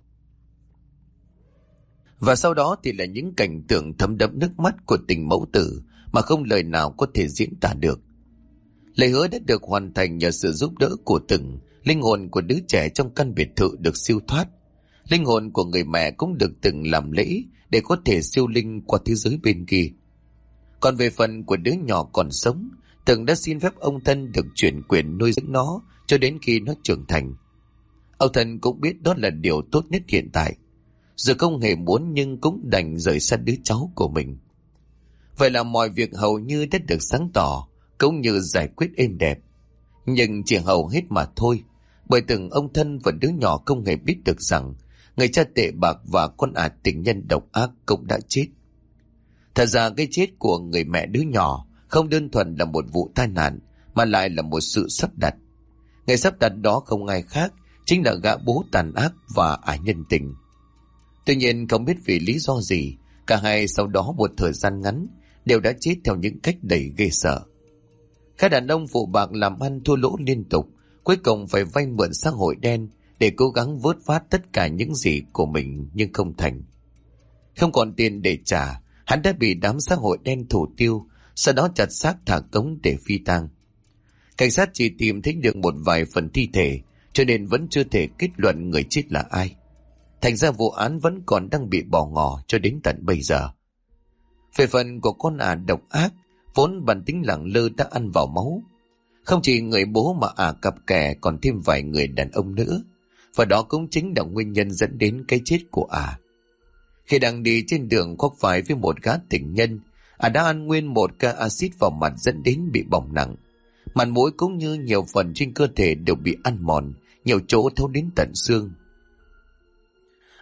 S1: Và sau đó thì là những cảnh tượng thấm đẫm nước mắt của tình mẫu tử mà không lời nào có thể diễn tả được. Lời hứa đã được hoàn thành nhờ sự giúp đỡ của Tường. Linh hồn của đứa trẻ trong căn biệt thự được siêu thoát. Linh hồn của người mẹ cũng được Tường làm lễ để có thể siêu linh qua thế giới bên kia. Còn về phần của đứa nhỏ còn sống, Tường đã xin phép ông thân được chuyển quyền nuôi dưỡng nó cho đến khi nó trưởng thành. Ông thân cũng biết đó là điều tốt nhất hiện tại, dù không hề muốn nhưng cũng đành rời xa đứa cháu của mình. Vậy là mọi việc hầu như đã được sáng tỏ, cũng như giải quyết êm đẹp. Nhưng chỉ hầu hết mà thôi, bởi từng ông thân và đứa nhỏ không hề biết được rằng người cha tệ bạc và con tình nhân độc ác cũng đã chết. Thật ra cái chết của người mẹ đứa nhỏ không đơn thuần là một vụ tai nạn, mà lại là một sự sắp đặt. Người sắp đặt đó không ai khác chính là gã bố tàn ác và nhân tình. Tuy nhiên không biết vì lý do gì, cả hai sau đó một thời gian ngắn đều đã chết theo những cách đầy ghê sợ. Các đàn ông phụ bạc làm ăn thua lỗ liên tục, cuối cùng phải vay mượn xã hội đen để cố gắng vớt vát tất cả những gì của mình, nhưng không thành. Không còn tiền để trả, hắn đã bị đám xã hội đen thủ tiêu, sau đó chặt xác thả cống để phi tang. Cảnh sát chỉ tìm thấy được một vài phần thi thể, cho nên vẫn chưa thể kết luận người chết là ai. Thành ra vụ án vẫn còn đang bị bỏ ngỏ cho đến tận bây giờ. Về phần của con độc ác, vốn bản tính lẳng lơ đã ăn vào máu. Không chỉ người bố mà cặp kè còn thêm vài người đàn ông nữa. Và đó cũng chính là nguyên nhân dẫn đến cái chết của Khi đang đi trên đường khoác phải với một gã tình nhân, đã ăn nguyên một ca axit vào mặt dẫn đến bị bỏng nặng. Mặt mũi cũng như nhiều phần trên cơ thể đều bị ăn mòn, nhiều chỗ thấu đến tận xương.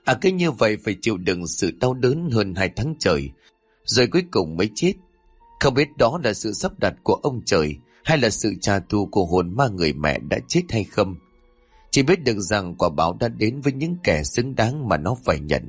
S1: cứ như vậy phải chịu đựng sự đau đớn hơn 2 tháng trời, rồi cuối cùng mới chết. Không biết đó là sự sắp đặt của ông trời hay là sự trả thù của hồn ma người mẹ đã chết hay không. Chỉ biết được rằng quả báo đã đến với những kẻ xứng đáng mà nó phải nhận.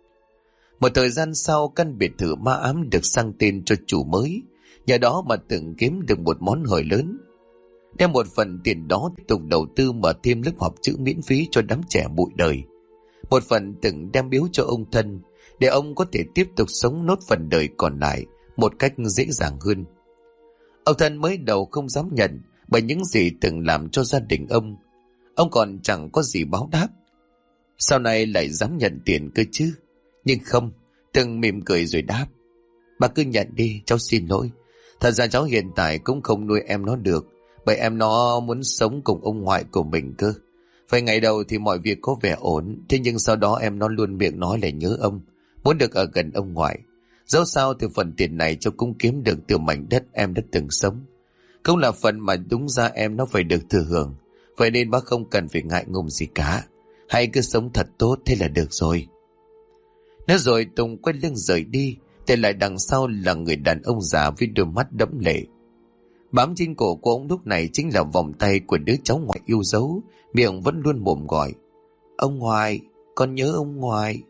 S1: Một thời gian sau, căn biệt thự ma ám được sang tên cho chủ mới, nhờ đó mà từng kiếm được một món hời lớn. Đem một phần tiền đó tiếp tục đầu tư mở thêm lớp học chữ miễn phí cho đám trẻ bụi đời. Một phần từng đem biếu cho ông thân, để ông có thể tiếp tục sống nốt phần đời còn lại một cách dễ dàng hơn. Ông thân mới đầu không dám nhận, bởi những gì từng làm cho gia đình ông còn chẳng có gì báo đáp. Sau này lại dám nhận tiền cơ chứ. Nhưng không, từng mỉm cười rồi đáp: bà cứ nhận đi, cháu xin lỗi. Thật ra cháu hiện tại cũng không nuôi em nó được, bởi em nó muốn sống cùng ông ngoại của mình cơ. Phải ngày đầu thì mọi việc có vẻ ổn, thế nhưng sau đó em nó luôn miệng nói là nhớ ông, muốn được ở gần ông ngoại. Dẫu sao thì phần tiền này cháu cũng kiếm được từ mảnh đất em đã từng sống, cũng là phần mà đúng ra em nó phải được thừa hưởng. Vậy nên bác không cần phải ngại ngùng gì cả, hãy cứ sống thật tốt thế là được rồi. Nói rồi Tùng quay lưng rời đi, để lại đằng sau là người đàn ông già với đôi mắt đẫm lệ. Bám trên cổ của ông lúc này chính là vòng tay của đứa cháu ngoại yêu dấu, miệng vẫn luôn mồm gọi: ông ngoại, con nhớ ông ngoại.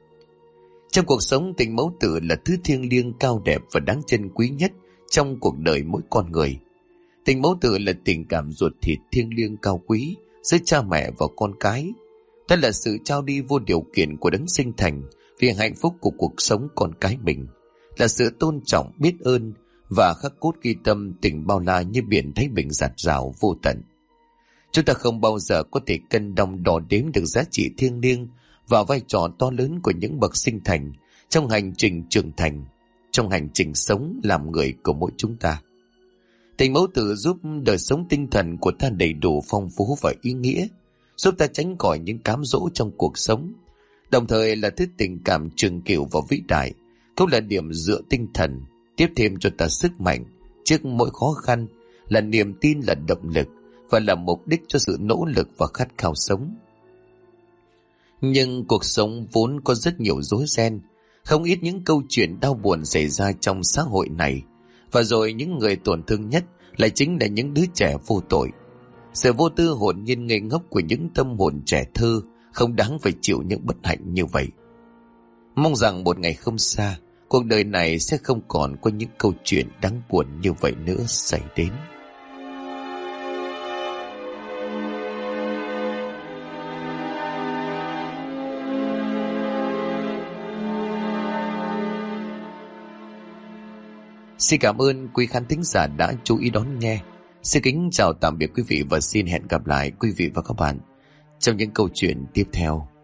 S1: Trong cuộc sống, tình mẫu tử là thứ thiêng liêng, cao đẹp và đáng trân quý nhất trong cuộc đời mỗi con người. Tình mẫu tử là tình cảm ruột thịt thiêng liêng cao quý giữa cha mẹ và con cái. Đó là sự trao đi vô điều kiện của đấng sinh thành vì hạnh phúc của cuộc sống con cái mình, là sự tôn trọng, biết ơn và khắc cốt ghi tâm tình bao la như biển Thái Bình dạt dào vô tận. Chúng ta không bao giờ có thể cân đong đo đếm được giá trị thiêng liêng và vai trò to lớn của những bậc sinh thành trong hành trình trưởng thành, trong hành trình sống làm người của mỗi chúng ta. Tình mẫu tử giúp đời sống tinh thần của ta đầy đủ phong phú và ý nghĩa, giúp ta tránh khỏi những cám dỗ trong cuộc sống, đồng thời là thứ tình cảm trường cửu và vĩ đại, cũng là điểm dựa tinh thần, tiếp thêm cho ta sức mạnh trước mỗi khó khăn, là niềm tin, là động lực và là mục đích cho sự nỗ lực và khát khao sống. Nhưng cuộc sống vốn có rất nhiều rối ren, không ít những câu chuyện đau buồn xảy ra trong xã hội này, và rồi những người tổn thương nhất lại chính là những đứa trẻ vô tội. Sự vô tư hồn nhiên ngây ngốc của những tâm hồn trẻ thơ không đáng phải chịu những bất hạnh như vậy. Mong rằng một ngày không xa, cuộc đời này sẽ không còn có những câu chuyện đáng buồn như vậy nữa xảy đến. Xin cảm ơn quý khán thính giả đã chú ý đón nghe. Xin kính chào tạm biệt quý vị và xin hẹn gặp lại quý vị và các bạn trong những câu chuyện tiếp theo.